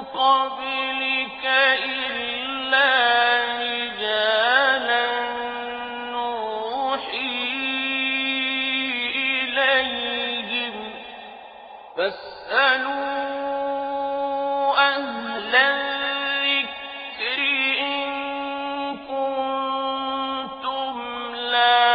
قبلك إلا رجالا نوحي إليهم فاسألوا أهل الذكر إن كنتم لا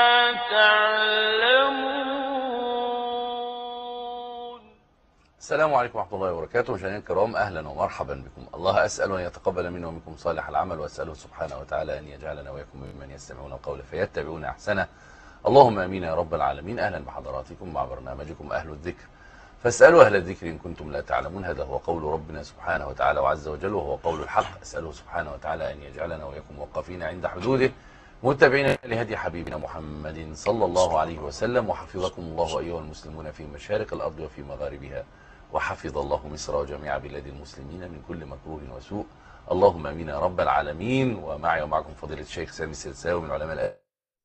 تعلمون. السلام عليكم ورحمة الله وبركاته. مشاهدينا الكرام، أهلا ومرحبا بكم. الله أسأل أن يتقبل منا ومنكم صالح العمل، وأسأله سبحانه وتعالى أن يجعلنا وإياكم ممن يستمعون القول فيتبعون أحسنه. اللهم آمين يا رب العالمين. أهلا بحضراتكم مع برنامجكم أهل الذكر، فاسألوا أهل الذكر إن كنتم لا تعلمون. هذا هو قول ربنا سبحانه وتعالى وعز وجل، وهو قول الحق. أسأله سبحانه وتعالى أن يجعلنا وإياكم موقفين عند حدوده، متبعين لهدي حبيبنا محمد صلى الله عليه وسلم. وحفظكم الله أيها المسلمون في مشارق الأرض وفي مغاربها، وحفظ الله مصر وجميع بلاد المسلمين من كل مكروه وسوء. اللهم امين يا رب العالمين. ومعي ومعكم فضيلة الشيخ سامي السلساوي من علماء الآن.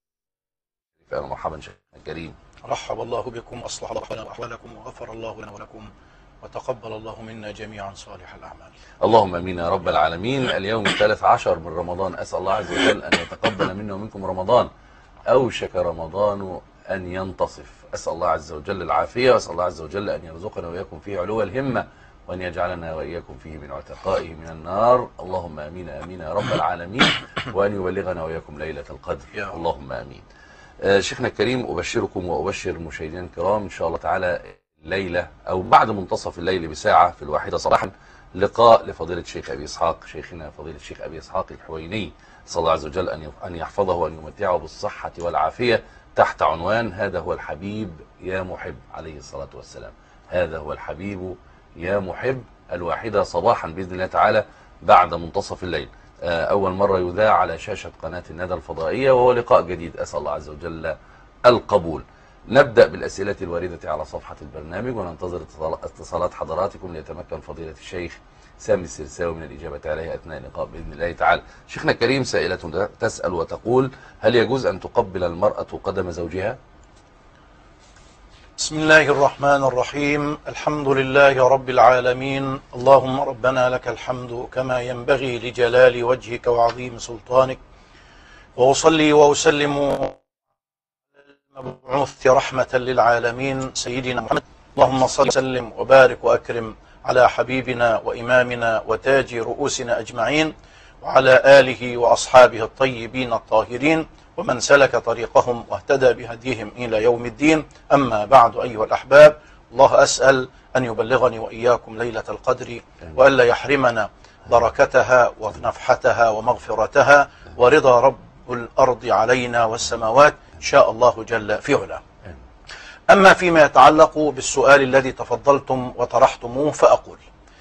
فأنا مرحبا شيخنا الكريم. رحب الله بكم، أصلح الله لنا وأحوالكم، وغفر الله لنا ولكم، وتقبل الله منا جميعا صالح الأعمال. اللهم امين يا رب العالمين. اليوم 13 من رمضان، أسأل الله عز وجل أن يتقبل منا ومنكم رمضان. أوشك رمضان أن ينتصف. أسأل الله عز وجل العافية، وأسأل الله عز وجل أن يرزقنا وإياكم فيه علو الهمة، وأن يجعلنا وإياكم فيه من عتقائه من النار. اللهم آمين آمين يا رب العالمين. وأن يبلغنا وإياكم ليلة القدر. اللهم آمين. شيخنا الكريم، أبشركم وأبشر مشاهدينا الكرام إن شاء الله تعالى الليلة أو بعد منتصف الليل بساعة في 1 صباحا لقاء لفضيلة الشيخ أبي إسحاق، شيخنا فضيلة الشيخ أبي إسحاق الحويني، صلى الله عز وجل أن يحفظه وأن يمتعه بالصحة والعافية، تحت عنوان هذا هو الحبيب يا محب عليه الصلاة والسلام. هذا هو الحبيب يا محب، الواحدة صباحا بإذن الله تعالى بعد منتصف الليل. أول مرة يذاع على شاشة قناة الندى الفضائية، وهو لقاء جديد. أسأل الله عز وجل القبول. نبدأ بالأسئلة الواردة على صفحة البرنامج، وننتظر اتصالات حضراتكم ليتمكن فضيلة الشيخ سامي السلساوي من الإجابة عليها أثناء اللقاء بإذن الله تعالى. شيخنا الكريم، سائلة تسأل وتقول: هل يجوز أن تقبل المرأة قدم زوجها؟ بسم الله الرحمن الرحيم. الحمد لله رب العالمين. اللهم ربنا لك الحمد كما ينبغي لجلال وجهك وعظيم سلطانك، وأصلي وأسلم على المبعوث رحمة للعالمين سيدنا محمد. اللهم صل وسلم وبارك وأكرم على حبيبنا وإمامنا وتاج رؤوسنا أجمعين، وعلى آله وأصحابه الطيبين الطاهرين، ومن سلك طريقهم واهتدى بهديهم إلى يوم الدين. أما بعد أيها الأحباب، الله أسأل أن يبلغني وإياكم ليلة القدر، وألا يحرمنا بركتها ونفحتها ومغفرتها ورضا رب الأرض علينا والسماوات إن شاء الله جل في علاه. أما فيما يتعلق بالسؤال الذي تفضلتم وطرحتموه، فأقول: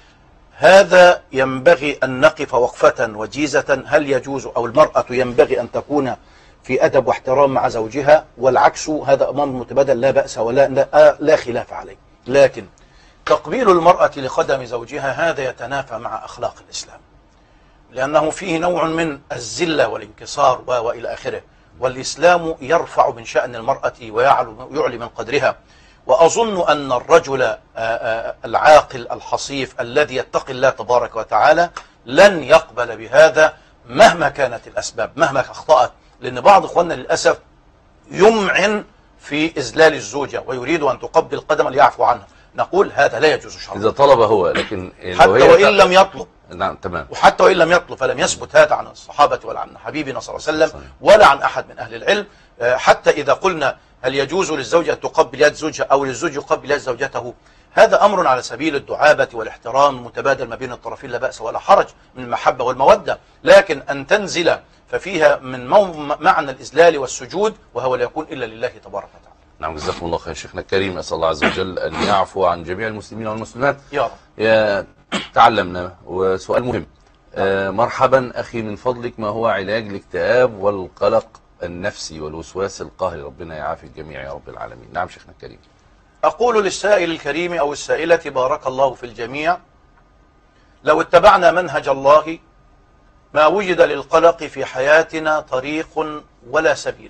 هذا ينبغي أن نقف وقفة وجيزة. هل يجوز أو المرأة ينبغي أن تكون في أدب واحترام مع زوجها، والعكس هذا أمر متبادل لا بأس ولا لا خلاف عليه. لكن تقبيل المرأة لقدم زوجها هذا يتنافى مع أخلاق الإسلام، لأنه فيه نوع من الذلة والانكسار وإلى آخره، والإسلام يرفع من شأن المرأة ويعلي من قدرها. وأظن أن الرجل العاقل الحصيف الذي يتقي الله تبارك وتعالى لن يقبل بهذا مهما كانت الأسباب، مهما أخطأت. لأن بعض إخواننا للأسف يمعن في إذلال الزوجة ويريد أن تقبل قدما ليعفو عنها. نقول هذا لا يجوز شرعا إذا طلب هو، لكن حتى وإن لم يطلب. نعم، تمام. وحتى وإن لم يطلب، فلم يثبت هذا عن الصحابة ولا عن حبيبنا صلى الله عليه وسلم ولا عن أحد من أهل العلم. حتى إذا قلنا هل يجوز للزوجة أن تقبل يد زوجها أو للزوج يقبل يد زوجته، هذا أمر على سبيل الدعابة والاحترام المتبادل ما بين الطرفين، لا بأس ولا حرج، من المحبة والمودة. لكن أن تنزل ففيها من معنى الإذلال والسجود، وهو لا يكون إلا لله تبارك وتعالى. نعم، جزاكم الله خير شيخنا الكريم. أسأل الله عز وجل أن يعفو عن جميع المسلمين والمسلمات يا رب. تعلمنا. وسؤال مهم: مرحبا أخي، من فضلك ما هو علاج الاكتئاب والقلق النفسي والوسواس القهري؟ ربنا يعافي الجميع يا رب العالمين. نعم شيخنا الكريم. أقول للسائل الكريم أو السائلة بارك الله في الجميع: لو اتبعنا منهج الله ما وجد للقلق في حياتنا طريق ولا سبيل.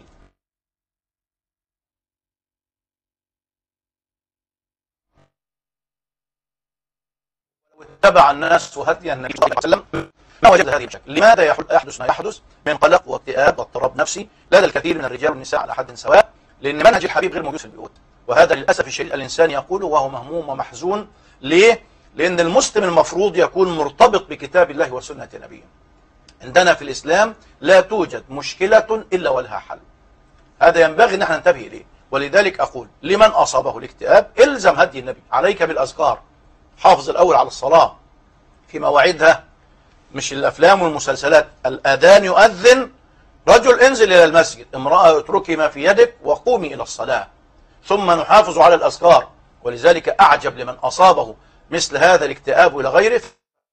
واتبع الناس هدي النبي صلى الله عليه وسلم ما وجد هذه المشاكل. لماذا يحدث ما يحدث من قلق واكتئاب واضطراب نفسي لدى الكثير من الرجال والنساء على حد سواء؟ لأن منهج الحبيب غير موجود في البيوت، وهذا للأسف الشديد الإنسان يقوله وهو مهموم ومحزون. ليه؟ لأن المسلم المفروض يكون مرتبط بكتاب الله وسنة نبيه. عندنا في الإسلام لا توجد مشكلة إلا ولها حل، هذا ينبغي أن احنا ننتبه إليه. ولذلك أقول لمن أصابه الاكتئاب الزم هدي النبي، عليك بالأذكار، حافظ الأول على الصلاة في مواعيدها، مش الأفلام والمسلسلات. الأذان يؤذن، رجل انزل إلى المسجد، امرأة اتركي ما في يدك وقومي إلى الصلاة، ثم نحافظ على الأذكار. ولذلك أعجب لمن أصابه مثل هذا الاكتئاب إلى غيره.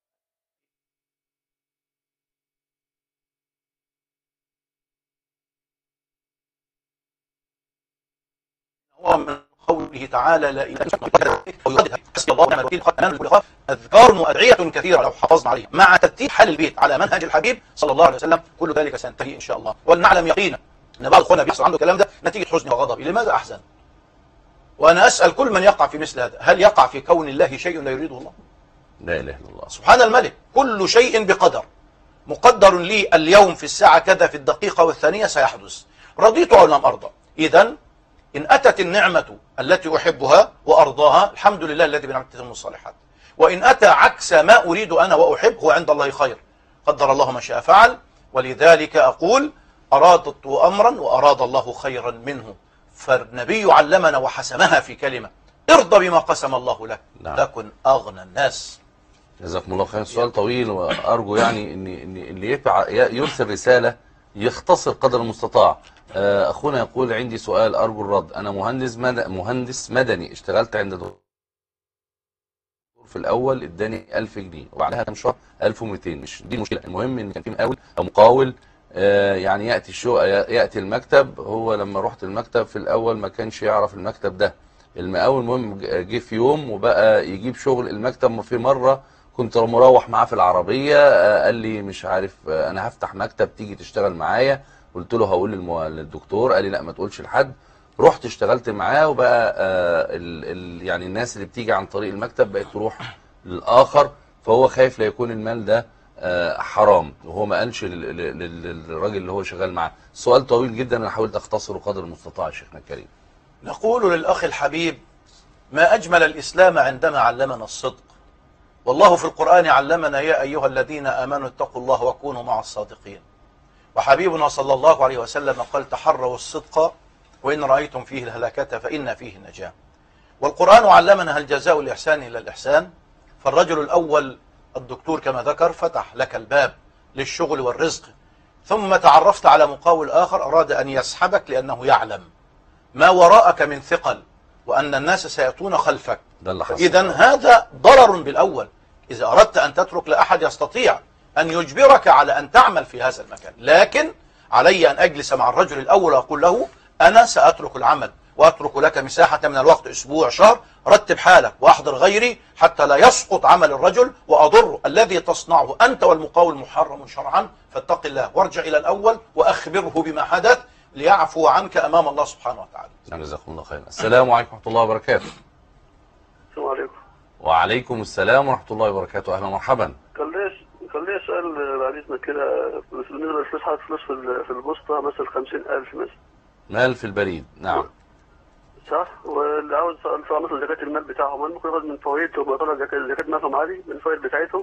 ومن قوله تعالى لا إله إلا الله أذكار وأدعية كثيرة لو حافظنا عليها مع ترتيب حال البيت على منهج الحبيب صلى الله عليه وسلم، كل ذلك سينتهي إن شاء الله. ولنعلم يقينا أن بعض أخواننا بيحصل عنده الكلام ده نتيجة حزن وغضب. لماذا أحزن؟ وأنا أسأل كل من يقع في مثل هذا، هل يقع في كون الله شيء لا يريده الله؟ لا إله إلا الله سبحان الملك، كل شيء بقدر، مقدر لي اليوم في الساعة كذا في الدقيقة والثانية سيحدث، رضيت أو لم أرضى. إذن إن أتت النعمة التي أحبها وأرضاها الحمد لله الذي بنعمته تتم الصالحات، وإن أتى عكس ما أريد أنا وأحب هو عند الله خير، قدر الله ما شاء فعل. ولذلك أقول أرادت أمرا وأراد الله خيرا منه، فالنبي علمنا وحسمها في كلمة: ارضى بما قسم الله لك تكن أغنى الناس. جزاكم الله خير. السؤال طويل، وأرجو يعني إن اللي يرسل رسالة يختصر قدر المستطاع. أخونا يقول: عندي سؤال أرجو الرد. أنا مهندس مدني، اشتغلت عند دكتور في الأول اداني 1000 جنيه وبعدها كام شهر 1200. مش دي المشكلة، المهم إن كان في مقاول أو مقاول يعني يأتي المكتب. هو لما رحت المكتب في الأول ما كانش يعرف المكتب ده المقاول. المهم جه في يوم وبقى يجيب شغل المكتب. في مرة كنت مروح معاه في العربية قال لي مش عارف أنا هفتح مكتب تيجي تشتغل معايا. قلت له هقول للدكتور. قال لي لا ما تقولش لحد. رحت اشتغلت معاه وبقى يعني الناس اللي بتيجي عن طريق المكتب بقت تروح للآخر، فهو خايف لا يكون المال ده حرام، وهو ما قالش للراجل اللي هو شغال معاه. السؤال طويل جدا، انا حاولت اختصره قدر المستطاع يا شيخنا الكريم. نقول للأخ الحبيب: ما أجمل الإسلام عندما علمنا الصدق. والله في القرآن علمنا: يا أيها الذين آمنوا اتقوا الله وكونوا مع الصادقين. وحبيبنا صلى الله عليه وسلم قال: تحروا الصدق وإن رأيتم فيه الهلاكة فإن فيه النجاة. والقرآن علمنا: هل جزاء الإحسان إلا الإحسان. فالرجل الأول الدكتور كما ذكر فتح لك الباب للشغل والرزق، ثم تعرفت على مقاول آخر أراد أن يسحبك لأنه يعلم ما وراءك من ثقل وأن الناس سيأتون خلفك. إذن هذا ضرر بالأول. إذا أردت أن تترك لأحد يستطيع أن يجبرك على أن تعمل في هذا المكان، لكن علي أن أجلس مع الرجل الأول وأقول له: أنا سأترك العمل وأترك لك مساحة من الوقت، أسبوع شهر، رتب حالك وأحضر غيري حتى لا يسقط عمل الرجل وأضر. الذي تصنعه أنت والمقاول محرم شرعا، فاتق الله وارجع إلى الأول وأخبره بما حدث ليعفو عنك أمام الله سبحانه وتعالى. جزاكم الله خيرا. السلام عليكم ورحمة الله وبركاته. السلام عليكم. وعليكم السلام ورحمة الله وبركاته. أهلا ومرحبا. كان لي سؤال بعد إذنك كده، بالنسبة للفلوس، حاطط فلوس في البوسطة مثلا 50,000 مثلا. مال في البريد، نعم. صح. واللي عاوز يدفع مثلا زكاة المال بتاعهم، هل ممكن ياخد من فوائدهم ويطلع زكاة مالهم عادي من الفوائد بتاعتهم؟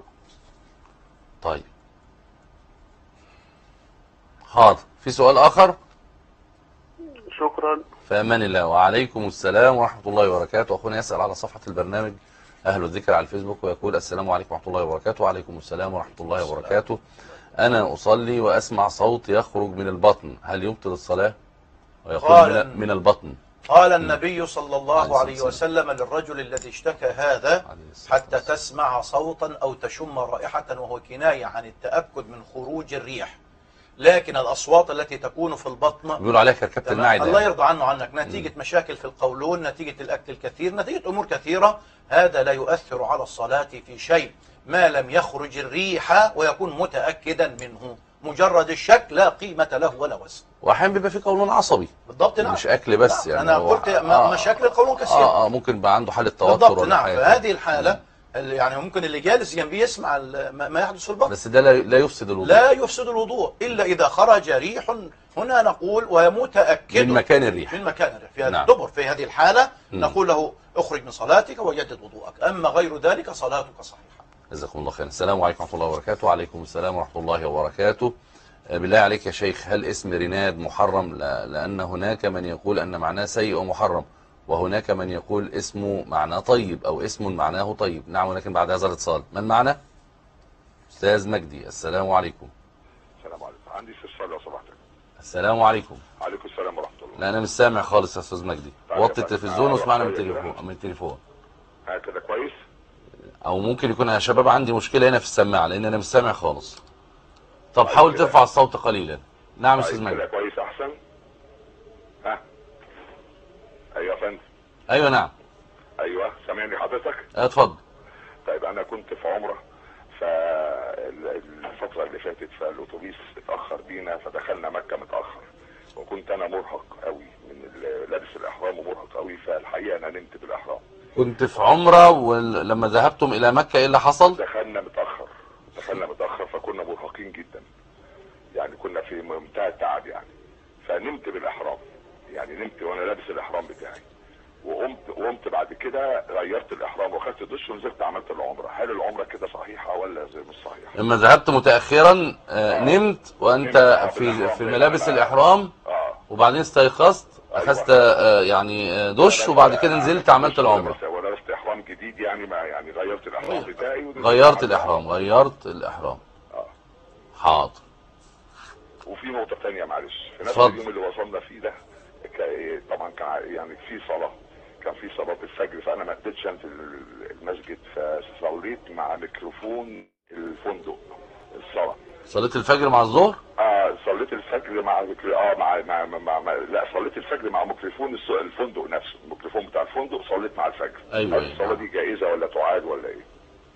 طيب. حاضر. في سؤال آخر؟ شكرا. في أمان الله. وعليكم السلام ورحمة الله وبركاته. أخونا يسأل على صفحة البرنامج أهل الذكر على الفيسبوك ويقول: السلام عليكم ورحمة الله وبركاته. وعليكم السلام ورحمة الله وبركاته. أنا أصلي وأسمع صوت يخرج من البطن، هل يبطل الصلاة؟ ويقول من البطن. قال النبي صلى الله عليه وسلم للرجل الذي اشتكى هذا: حتى تسمع صوتا أو تشم رائحة، وهو كناية عن التأكد من خروج الريح. لكن الأصوات التي تكون في البطن بيقولوا عليها كركبة المعدة، الله يرضى عنه عنك، نتيجة مشاكل في القولون، نتيجة الأكل الكثير، نتيجة أمور كثيرة، هذا لا يؤثر على الصلاة في شيء ما لم يخرج الريح ويكون متأكدا منه. مجرد الشك لا قيمة له ولا وزن. واحيانا بيبقى في قولون عصبي بالضبط، نعم، مش اكل بس، يعني انا قلت مشاكل القولون كثيره، ممكن بقى عنده حاله توتر بالضبط، نعم. فهذه الحاله يعني ممكن اللي جالس جنبيه يسمع ما يحدث في البطن. بس ده لا يفسد الوضوء. لا يفسد الوضوء إلا إذا خرج ريح، هنا نقول ومتأكد من مكان الريح. من مكان الريح في هذا نعم. الدبر. في هذه الحالة نقول له اخرج من صلاتك وجدد وضوءك، أما غير ذلك صلاتك صحيحة. جزاكم الله خيرا. السلام عليكم ورحمة الله وبركاته. وعليكم السلام ورحمة الله وبركاته. بالله عليك يا شيخ، هل اسم رناد محرم؟ لأن هناك من يقول أن معناه سيء ومحرم، وهناك من يقول اسمه معناه طيب أو اسم معناه طيب. نعم، ولكن بعد هذا الاتصال من معنا؟ أستاذ مجدي، السلام عليكم. السلام عليكم. عندي استفسار لو سمحت. السلام عليكم. عليكم السلام ورحمه الله. لا أنا مش سامع خالص يا أستاذ مجدي. طيب وطي يا فندم. التلفزيون واسمعنا من شوية التليفون. التليفون. كده كويس؟ أو ممكن يكون يا شباب عندي مشكلة هنا في السماعة لأن أنا مش سامع خالص. طب طيب حاول كده. ترفع الصوت قليلا. نعم يا طيب أستاذ كده مجدي. كويس احسن. ها. ايوه يا فندم. أيوه نعم. ايوه سامعني حضرتك؟ اتفضل. طيب انا كنت في عمره، فالفتره اللي فاتت فالاتوبيس اتاخر بينا فدخلنا مكه متاخر، وكنت انا مرهق قوي من لابس الاحرام ومرهق قوي، فالحقيقه انا نمت بالاحرام. كنت في عمرة ولما ذهبتم إلى مكة إيه اللي حصل؟ دخلنا متاخر فكنا مرهقين جدا، يعني كنا في منتهى التعب يعني، فنمت بالاحرام، يعني نمت وانا لابس الاحرام بتاعي، وقمت بعد كده غيرت الاحرام واخدت دش ونزلت عملت العمره. هل العمره كده صحيحه ولا مش صحيحه؟ لما ذهبت متأخرا نمت وأنت نمت في ملابس الإحرام، وبعدين استيقظت أخذت يعني دش وبعد كده نزلت عملت العمرة. ولبست احرام جديد يعني، ما يعني غيرت الاحرام بتاعي غيرت الإحرام. حاضر. وفي نقطه ثانيه معلش، في نفس اتفضل. اليوم اللي وصلنا فيه ده طبعا كان يعني في صلاه، كان في صلاه الفجر، فانا ما قدرتش انزل المسجد، فصليت مع ميكروفون الفندق الصلاه. صليت الفجر مع الظهر؟ صليت الفجر لا صليت الفجر مع ميكروفون الفندق نفسه، الميكروفون بتاع الفندق صليت مع الفجر. أيوة. هل الصلاه دي جائزه ولا تعاد ولا ايه؟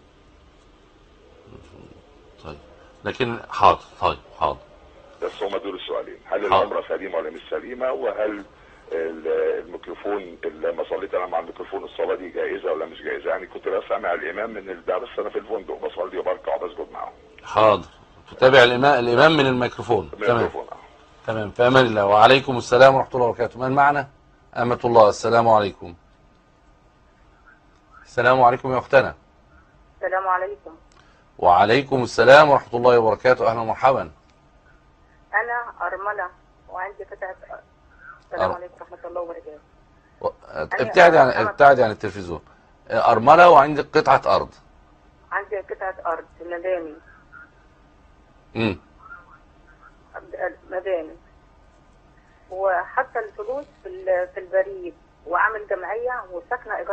طيب لكن حاضر. بس هما دول السؤالين، هل العمره سليمه ولا مش سليمه، وهل الميكروفون لما صليت انا مع الميكروفون الصلاه دي جائزه ولا مش جائزه؟ يعني كنت بسمع الامام من ده، بس انا في الفندق بصلي وبركع وبسجد معاهم. حاضر. تتابع الإمام من الميكروفون. تمام. في أمان الله. وعليكم السلام ورحمة الله وبركاته. من معنا؟ أمة الله، السلام عليكم. السلام عليكم يا أختنا. السلام عليكم. وعليكم السلام ورحمة الله وبركاته. أهلا ومرحبا. أنا أرملة وعندي قطعة أرض. السلام عليكم ورحمة الله وبركاته. ابتعدي عن التلفزيون. أرملة وعندك قطعة أرض. عندي قطعة أرض في مباني. مباني. وحتى الفلوس في البريد، وعامل جمعية وساكنة إيجار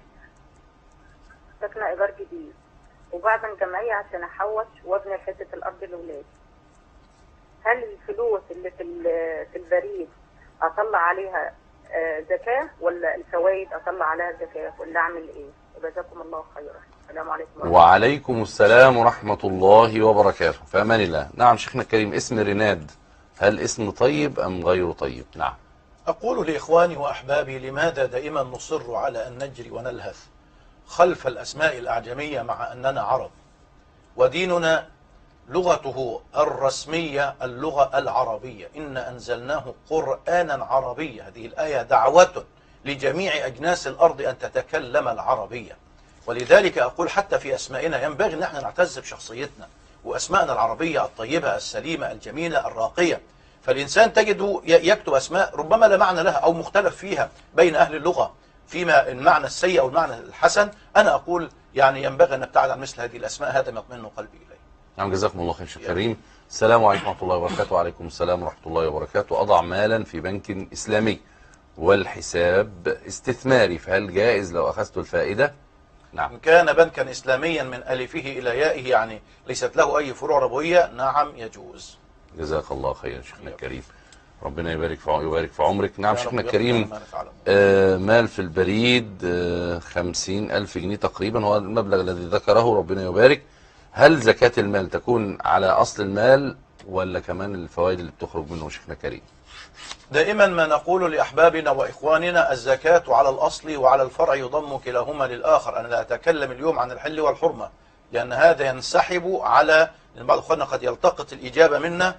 جديد. وبعد الجمعية عشان أحوش وابني حتة الأرض لأولادي. هل الفلوس اللي في البريد أطلع عليها زكاة، ولا الفوائد أطلع عليها زكاة، ولا أعمل إيه؟ وجزاكم الله خيرا. السلام عليكم. وعليكم السلام ورحمة الله وبركاته. في أمان الله. نعم شيخنا الكريم، اسم رناد هل اسم طيب أم غير طيب؟ نعم. أقول لإخواني وأحبابي، لماذا دائما نصر على أن نجري ونلهث خلف الأسماء الأعجمية مع أننا عرب، وديننا لغته الرسمية اللغة العربية، إن أنزلناه قرآنا عربيا. هذه الآية دعوة لجميع أجناس الأرض أن تتكلم العربية. ولذلك أقول حتى في أسمائنا ينبغي أن احنا نعتز بشخصيتنا وأسمائنا العربية الطيبة السليمة الجميلة الراقية. فالإنسان تجده يكتب أسماء ربما لا معنى لها أو مختلف فيها بين أهل اللغة فيما المعنى السيء أو المعنى الحسن. أنا أقول يعني ينبغي أن نبتعد عن مثل هذه الأسماء، هذا ما يطمئن قلبي إليه. نعم جزاكم الله خير شيخ كريم. السلام عليكم ورحمة الله وبركاته. وعليكم السلام ورحمة الله وبركاته. أضع مالا في بنك إسلامي والحساب استثماري، فهل جائز لو أخذت الفائدة؟ نعم. إن كان بنكا إسلاميا من ألفه إلى يائه، يعني ليست له أي فروع ربوية، نعم يجوز. جزاك الله خيرا شيخنا الكريم. ربنا يبارك في عمرك. نعم شيخنا الكريم، مال في البريد 50,000 جنيه تقريبا هو المبلغ الذي ذكره، ربنا يبارك. هل زكاة المال تكون على أصل المال ولا كمان الفوائد اللي بتخرج منه شيخنا كريم؟ دائما ما نقول لأحبابنا وإخواننا الزكاة على الأصل وعلى الفرع يضم كلاهما للآخر. أنا لا أتكلم اليوم عن الحل والحرمة لأن هذا ينسحب على، لأن بعض إخواننا قد يلتقط الإجابة منا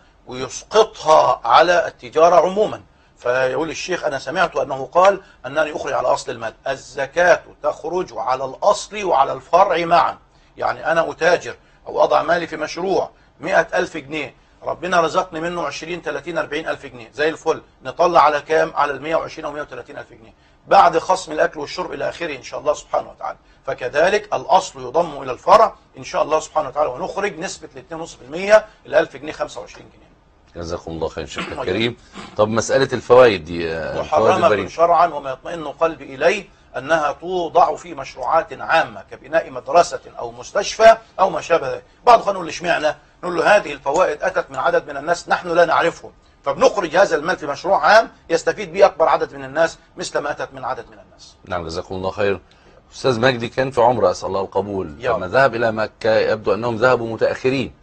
ويسقطها على التجارة عموما، فيقول الشيخ أنا سمعت أنه قال أنني أخرج على أصل المال. الزكاة تخرج على الأصل وعلى الفرع معا. يعني أنا أتاجر أو أضع مالي في مشروع 100,000 جنيه، ربنا رزقني منه 20 30 40 ألف جنيه، زي الفل، نطلع على كام؟ على 120 أو 130 ألف جنيه بعد خصم الأكل والشرب إلى آخره إن شاء الله سبحانه وتعالى. فكذلك الأصل يضم إلى الفرع إن شاء الله سبحانه وتعالى، ونخرج نسبة 2.5% ال 1000 جنيه 25 جنيه. جزاكم الله خير شيخنا الكريم. طب مسألة الفوائد دي محرمة شرعا، وما يطمئن قلبي إليه أنها توضع في مشروعات عامة كبناء مدرسة أو مستشفى أو ما شابه ذلك. بعض الأخوان يقول اشمعنى؟ نقول له هذه الفوائد أتت من عدد من الناس نحن لا نعرفهم، فبنخرج هذا المال في مشروع عام يستفيد به أكبر عدد من الناس مثل ما أتت من عدد من الناس. نعم جزاكم الله خير. أستاذ مجدي كان في عمره أسأل الله القبول، لما ذهب إلى مكة يبدو أنهم ذهبوا متأخرين،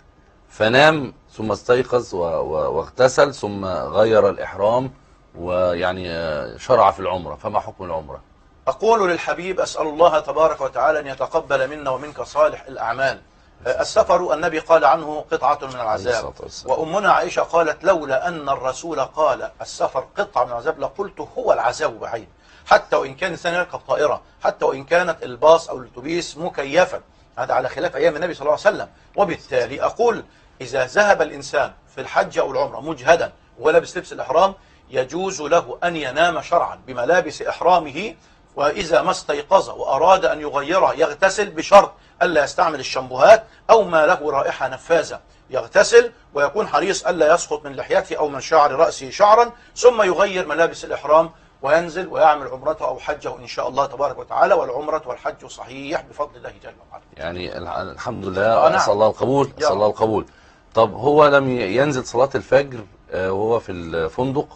فنام ثم استيقظ واغتسل ثم غير الإحرام ويعني شرع في العمرة، فما حكم العمرة؟ أقول للحبيب أسأل الله تبارك وتعالى أن يتقبل منا ومنك صالح الأعمال. السفر النبي قال عنه قطعة من العذاب، وأمنا عائشة قالت لولا أن الرسول قال السفر قطعة من العذاب لقلت هو العذاب بعين، حتى وإن كان الإنسان يركب طائرة، حتى وإن كانت الباص أو الأتوبيس مكيفا، هذا على خلاف أيام النبي صلى الله عليه وسلم. وبالتالي أقول إذا ذهب الإنسان في الحج أو العمرة مجهدا ولبس لبس الإحرام يجوز له أن ينام شرعا بملابس إحرامه، وإذا ما استيقظ وأراد أن يغيره يغتسل بشرط ألا يستعمل الشامبوهات أو ما له رائحة نفاذة، يغتسل ويكون حريص ألا يسقط من لحيته أو من شعر رأسه شعرا، ثم يغير ملابس الإحرام وينزل ويعمل عمرته أو حجه إن شاء الله تبارك وتعالى، والعمرة والحج صحيح بفضل الله جل وعلا. يعني الحمد لله. أسأل الله القبول، أسأل الله القبول. طب هو لم ينزل صلاة الفجر وهو في الفندق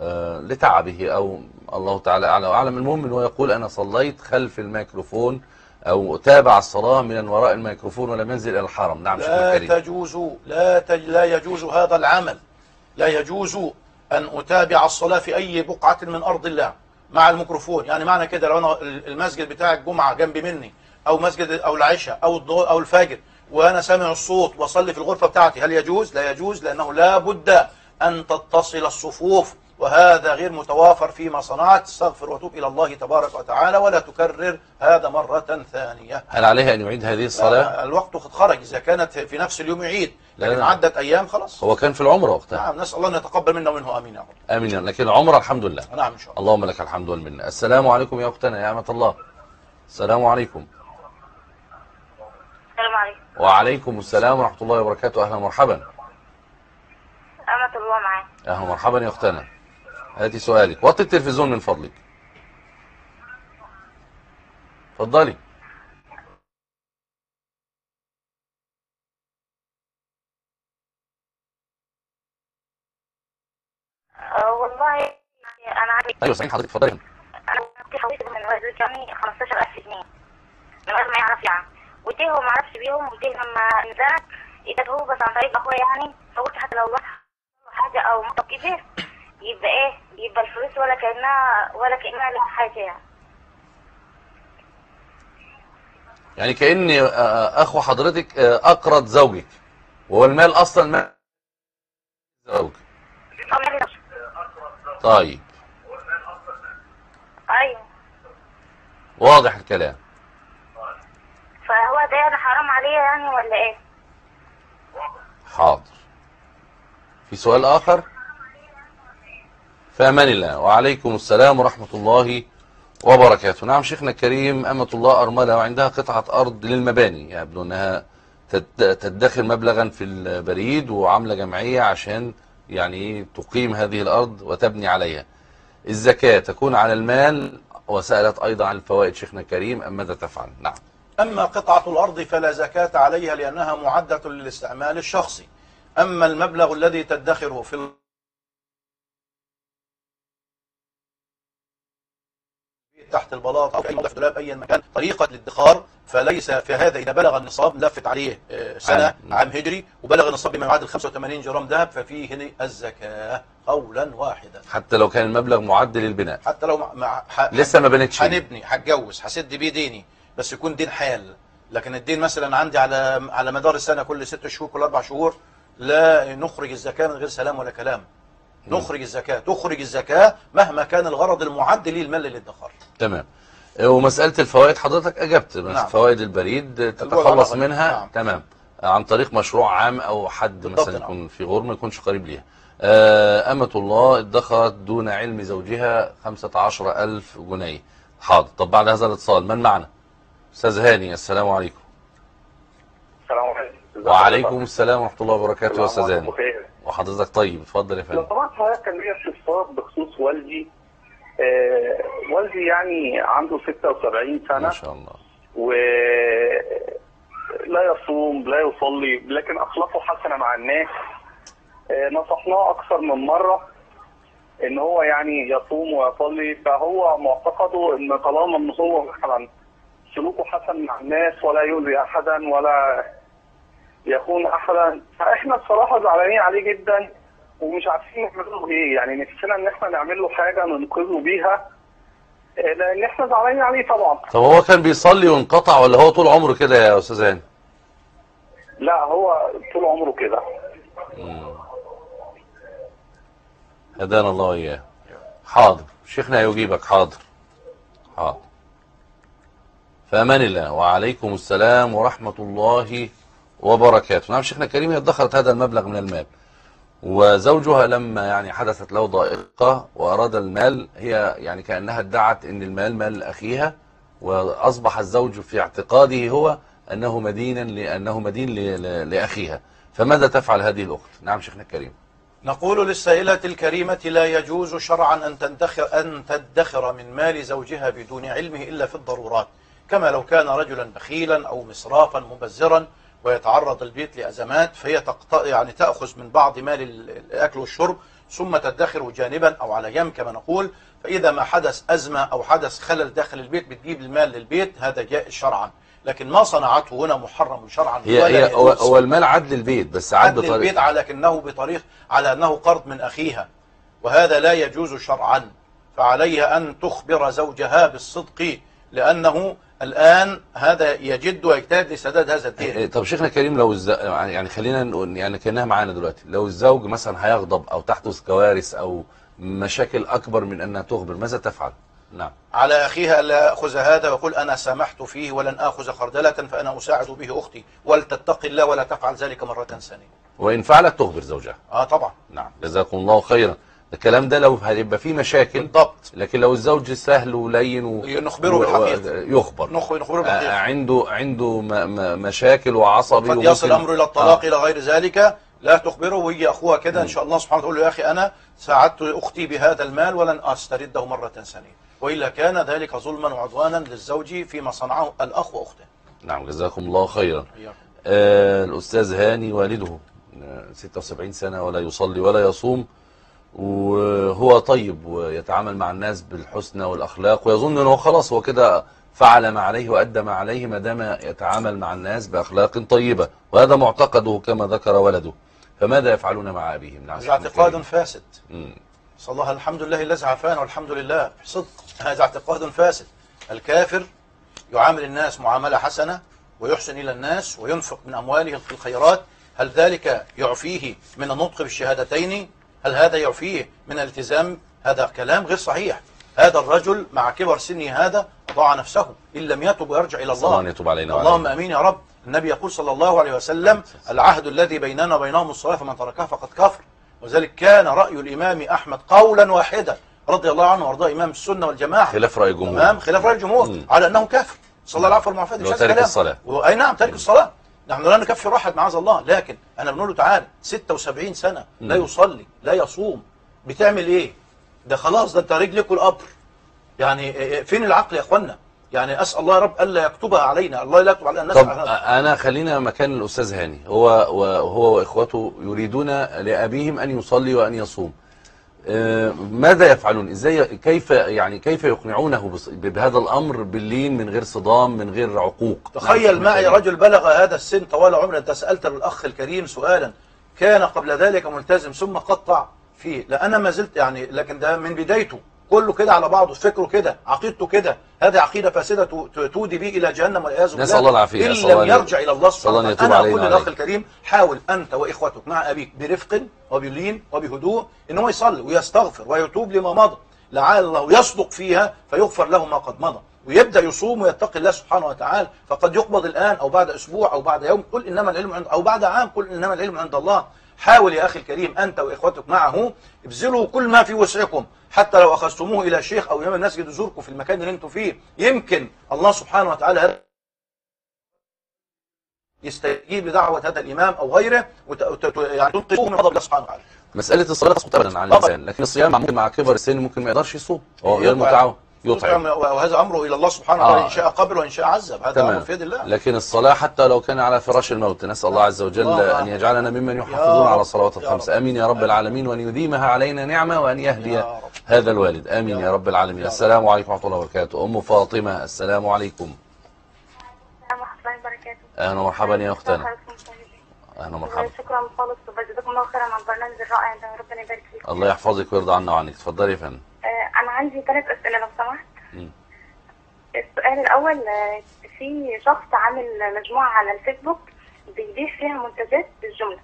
لتعبه أو الله تعالى أعلى وأعلم، المهم أنه يقول أنا صليت خلف الميكروفون أو تابع الصلاة من وراء الميكروفون ولم ينزل إلى الحرم. نعم لا تجوز، لا يجوز هذا العمل، لا يجوز أن أتابع الصلاة في أي بقعة من أرض الله مع الميكروفون. يعني معنى كده لو أنا المسجد بتاع الجمعة جنبي مني أو مسجد أو العشاء أو الظهر أو الفجر وأنا سامع الصوت وأصلي في الغرفة بتاعتي، هل يجوز؟ لا يجوز، لأنه لا بد أن تتصل الصفوف، وهذا غير متوافر فيما صنعت. استغفر وتوب إلى الله تبارك وتعالى ولا تكرر هذا مرة ثانية. هل عليه أن يعيد هذه الصلاة؟ الوقت قد خرج، إذا كانت في نفس اليوم يعيد، لكن عدت أيام خلاص. هو كان في العمرة وقتها. نعم، نسأل الله أن يتقبل منا ومنه. آمين يا رب. آمين. لكن العمرة الحمد لله. نعم إن شاء الله. اللهم لك الحمد والمنة. السلام عليكم يا أختنا يا أمة الله. السلام عليكم. السلام عليكم. وعليكم السلام ورحمة الله وبركاته. أهلا ومرحبا. أمة الله معاك. أهلا ومرحبا يا أختنا. هاتي سؤالك. وطي التلفزيون من فضلك. اتفضلي. والله أنا عندي. أيوة سامعين حضرتك، اتفضلي. أنا كنت حويت من والدي يعني 15,000 جنيه من غير ما يعرف يعني، وديه هو ما عرفش بيهم، وديه لما نزلت ادته بس عن طريق أخويا يعني، فقلت حتى لو راح حاجة أو مطلب كبير يبقى إيه، يبقى الفلوس ولا كأنها لها حاجة يعني. يعني كأن أخو حضرتك أقرض زوجك وهو المال أصلا ما زوجك. طيب. أيوه. واضح الكلام. فهو ده يعني حرام عليه يعني ولا إيه؟ حاضر. في سؤال آخر؟ في أمان الله. وعليكم السلام ورحمة الله وبركاته. نعم شيخنا الكريم، أمة الله أرملة وعندها قطعة أرض للمباني، يبدو أنها تدخر مبلغا في البريد وعاملة جمعية عشان يعني تقيم هذه الأرض وتبني عليها. الزكاة تكون على المال، وسألت أيضا عن الفوائد شيخنا الكريم، أم ماذا تفعل؟ نعم. أما قطعة الأرض فلا زكاة عليها لأنها معدة للاستعمال الشخصي. أما المبلغ الذي تدخره في تحت البلاط او في اي موضع في الدولاب ايا مكان طريقه الادخار. فليس في هذا اذا بلغ النصاب لفت عليه سنه عام هجري وبلغ النصاب بما يعادل 85 جرام ذهب ففيه الزكاه قولا واحدا. حتى لو كان المبلغ معد للبناء، حتى لو لسه ما بنتش، هنبني هتجوز هسد بيه ديني بس يكون دين حال. لكن الدين مثلا عندي على مدار السنه كل 6 شهور كل 4 شهور لا نخرج الزكاه من غير سلام ولا كلام. نخرج الزكاه، تخرج الزكاه مهما كان الغرض المعد للمال للادخار. تمام. ومساله الفوائد حضرتك اجبت، نعم. فوائد البريد تتخلص منها. نعم. تمام. عن طريق مشروع عام او حد مثلا نعم. يكون في غرم ما يكونش قريب ليها. أمة الله ادخرت دون علم زوجها 15,000 جنيه. حاضر. طب بعد هذا الاتصال من معنا؟ استاذ هاني، السلام عليكم. السلام عليكم. وعليكم السلام ورحمه الله وبركاته يا استاذ هاني. بخير. وحضرتك طيب، اتفضل يا لو فندم. طبعا حضرتك كان ليا استفسار بخصوص والدي. والدي يعني عنده 76 سنه ما شاء الله. ولا يصوم لا يصلي لكن اخلاقه حسنه مع الناس. نصحناه اكثر من مره ان هو يعني يصوم ويصلي، فهو معتقده ان طالما ان هو مثلا سلوكه حسن مع الناس ولا يؤذي احدا ولا يخون احدا، فاحنا الصراحه زعلانين عليه جدا ومش عارفين نعمل له ايه. يعني نفسنا ان احنا نعمل له حاجه ننقذه بيها لان احنا زعلانين عليه طبعا. طب هو كان بيصلي وانقطع ولا هو طول عمره كده يا استاذ هاني؟ لا هو طول عمره كده. هدانا الله اياه. حاضر، شيخنا يجيبك. حاضر حاضر. فامان الله. وعليكم السلام ورحمه الله وبركاته. نعم شيخنا الكريم، هي ادخرت هذا المبلغ من المال وزوجها لما يعني حدثت له ضائقه واراد المال، هي يعني كانها ادعت ان المال مال اخيها، واصبح الزوج في اعتقاده هو انه مدين لاخيها. فماذا تفعل هذه الاخت؟ نعم شيخنا الكريم. نقول للسائلة الكريمة لا يجوز شرعا أن تدخر من مال زوجها بدون علمه إلا في الضرورات، كما لو كان رجلا بخيلا أو مسرافا مبذرا ويتعرض البيت لأزمات، فهي يعني تأخذ من بعض مال الأكل والشرب ثم تدخره جانبا أو على جنب كما نقول. فإذا ما حدث أزمة أو حدث خلل داخل البيت بتجيب المال للبيت، هذا جائز شرعا. لكن ما صنعته هنا محرم شرعا. هو المال عدل البيت، بس عدل البيت على أنه قرض من أخيها، وهذا لا يجوز شرعا. فعليها أن تخبر زوجها بالصدق لأنه الآن هذا يجد ويجتهد لسداد هذا الدين. طب شيخنا الكريم، لو يعني خلينا نقول يعني كأنها معانا دلوقتي، لو الزوج مثلا هيغضب أو تحدث كوارث أو مشاكل أكبر من أنها تخبر، ماذا تفعل؟ نعم. على أخيها ألا يأخذ هذا ويقول أنا سامحت فيه ولن آخذ خردلة فأنا أساعد به أختي، ولتتقي الله ولا تفعل ذلك مرة ثانية. وإن فعلت تخبر زوجها. طبعا. نعم، جزاكم الله خيرا. الكلام ده لو هيبقى فيه مشاكل بالضبط. لكن لو الزوج سهل ولين نخبره بالحقيقة، يخبر. نخبره بالحقيقة. عنده مشاكل وعصبي قد يصل الأمر إلى الطلاق إلى غير ذلك، لا تخبره ويجي أخوها كده إن شاء الله سبحانه وتعالى يا أخي أنا ساعدت أختي بهذا المال ولن أسترده مرة ثانية، وإلا كان ذلك ظلما وعدوانا للزوج فيما صنعه الأخ وأخته. نعم، جزاكم الله خيرا. الأستاذ هاني والده 76 سنة ولا يصلي ولا يصوم، وهو طيب ويتعامل مع الناس بالحسنى والأخلاق، ويظن أنه خلاص هو كده فعل ما عليه وأدى ما عليه ما دام يتعامل مع الناس بأخلاق طيبة، وهذا معتقده كما ذكر ولده. فماذا يفعلون مع أبيهم؟ هذا اعتقاد فاسد. صلى الله الحمد لله الذي عافانا والحمد لله بصدق. هذا اعتقاد فاسد. الكافر يعامل الناس معاملة حسنة ويحسن إلى الناس وينفق من أمواله في الخيرات، هل ذلك يعفيه من النطق بالشهادتين؟ هل هذا يعفيه من الالتزام؟ هذا كلام غير صحيح. هذا الرجل مع كبر سنه هذا أضاع نفسه إن لم يتب ويرجع إلى الله. الله يتوب علينا. اللهم أمين يا رب. النبي يقول صلى الله عليه وسلم العهد الذي بيننا وبينهم الصلاة فمن تركها فقد كفر. وذلك كان رأي الإمام أحمد قولا واحدا رضي الله عنه وارضاه إمام السنة والجماعة، خلاف رأي الجمهور. خلاف رأي الجمهور على أنه كافر. صلى الله عليه والمعافاة مش تارك الصلاة. أي نعم تارك الصلاة. نحن لا نكفر أحد معاذ الله، لكن أنا بنقول له تعالى 76 سنة لا يصلي لا يصوم، بتعمل إيه؟ ده خلاص ده أنت رجلك القبر. يعني فين العقل يا إخوانا؟ يعني أسأل الله يا رب ألا يكتبها علينا، الله لا يكتب علينا الناس. طب أنا خلينا مكان الأستاذ هاني، هو وإخوته يريدون لأبيهم أن يصلي وأن يصوم. ماذا يفعلون؟ ازاي كيف يقنعونه بهذا الامر باللين من غير صدام من غير عقوق؟ تخيل معي رجل بلغ هذا السن طوال عمره. انت سألت الاخ الكريم سؤالا كان قبل ذلك ملتزم ثم قطع فيه. لا انا ما زلت يعني، لكن ده من بدايته كله كده على بعضه، فكره كده، عقيدته كده. هذه عقيدة فاسدة تودي به إلى جهنم والعياذ بالله. نسأل الله العافية. إن لم يرجع إلى الله سبحانه وتعالى. أنا أقول للأخ الكريم حاول أنت وإخوتك مع أبيك برفق وبلين وبهدوء إن هو يصلي ويستغفر ويتوب لما مضى، لعل الله يصدق فيها فيغفر له ما قد مضى، ويبدأ يصوم ويتقي الله سبحانه وتعالى. فقد يقبض الآن أو بعد أسبوع أو بعد يوم، قل إنما العلم عند، أو بعد عام قل إنما العلم عند الله. حاول يا أخي الكريم أنت وإخوتك معه ابذلوا كل ما في وسعكم، حتى لو أخذتموه إلى شيخ أو إمام المسجد يزوركم في المكان اللي أنتم فيه، يمكن الله سبحانه وتعالى يستجيب لدعوة هذا الإمام أو غيره يعني تنقذوه من غضب الله سبحانه وتعالى. مسألة الصلاة تسقط أبدا عن الإنسان، لكن الصيام ممكن مع كبر السن ممكن ما يقدرش يصوم، هو غير متعاون يطعم، وهذا أمره إلى الله سبحانه وتعالى. إن شاء قبل وإن شاء عذب، هذا أمر في يد الله. لكن الصلاة حتى لو كان على فراش الموت، نسأل الله عز وجل أن يجعلنا ممن يحافظون على الصلوات الخمس. آمين يا رب العالمين، وأن يديمها علينا نعمة، وأن يهدي هذا الوالد. آمين يا رب العالمين. السلام عليكم ورحمة الله وبركاته. أم فاطمة السلام عليكم. السلام ورحمة الله وبركاته. أهلا ومرحبا يا أختنا. أهلا ومرحبا. شكرا خالص، وجزاكم الله خيرا على البرنامج الرائع ده، ربنا يبارك فيك. الله يحفظك ويرضى عنا وعنك. اتفضلي يا فندم. أنا عندي 3 أسئلة لو سمحت. السؤال الأول، في شخص عامل مجموعة على الفيسبوك بيبيع فيها منتجات بالجملة.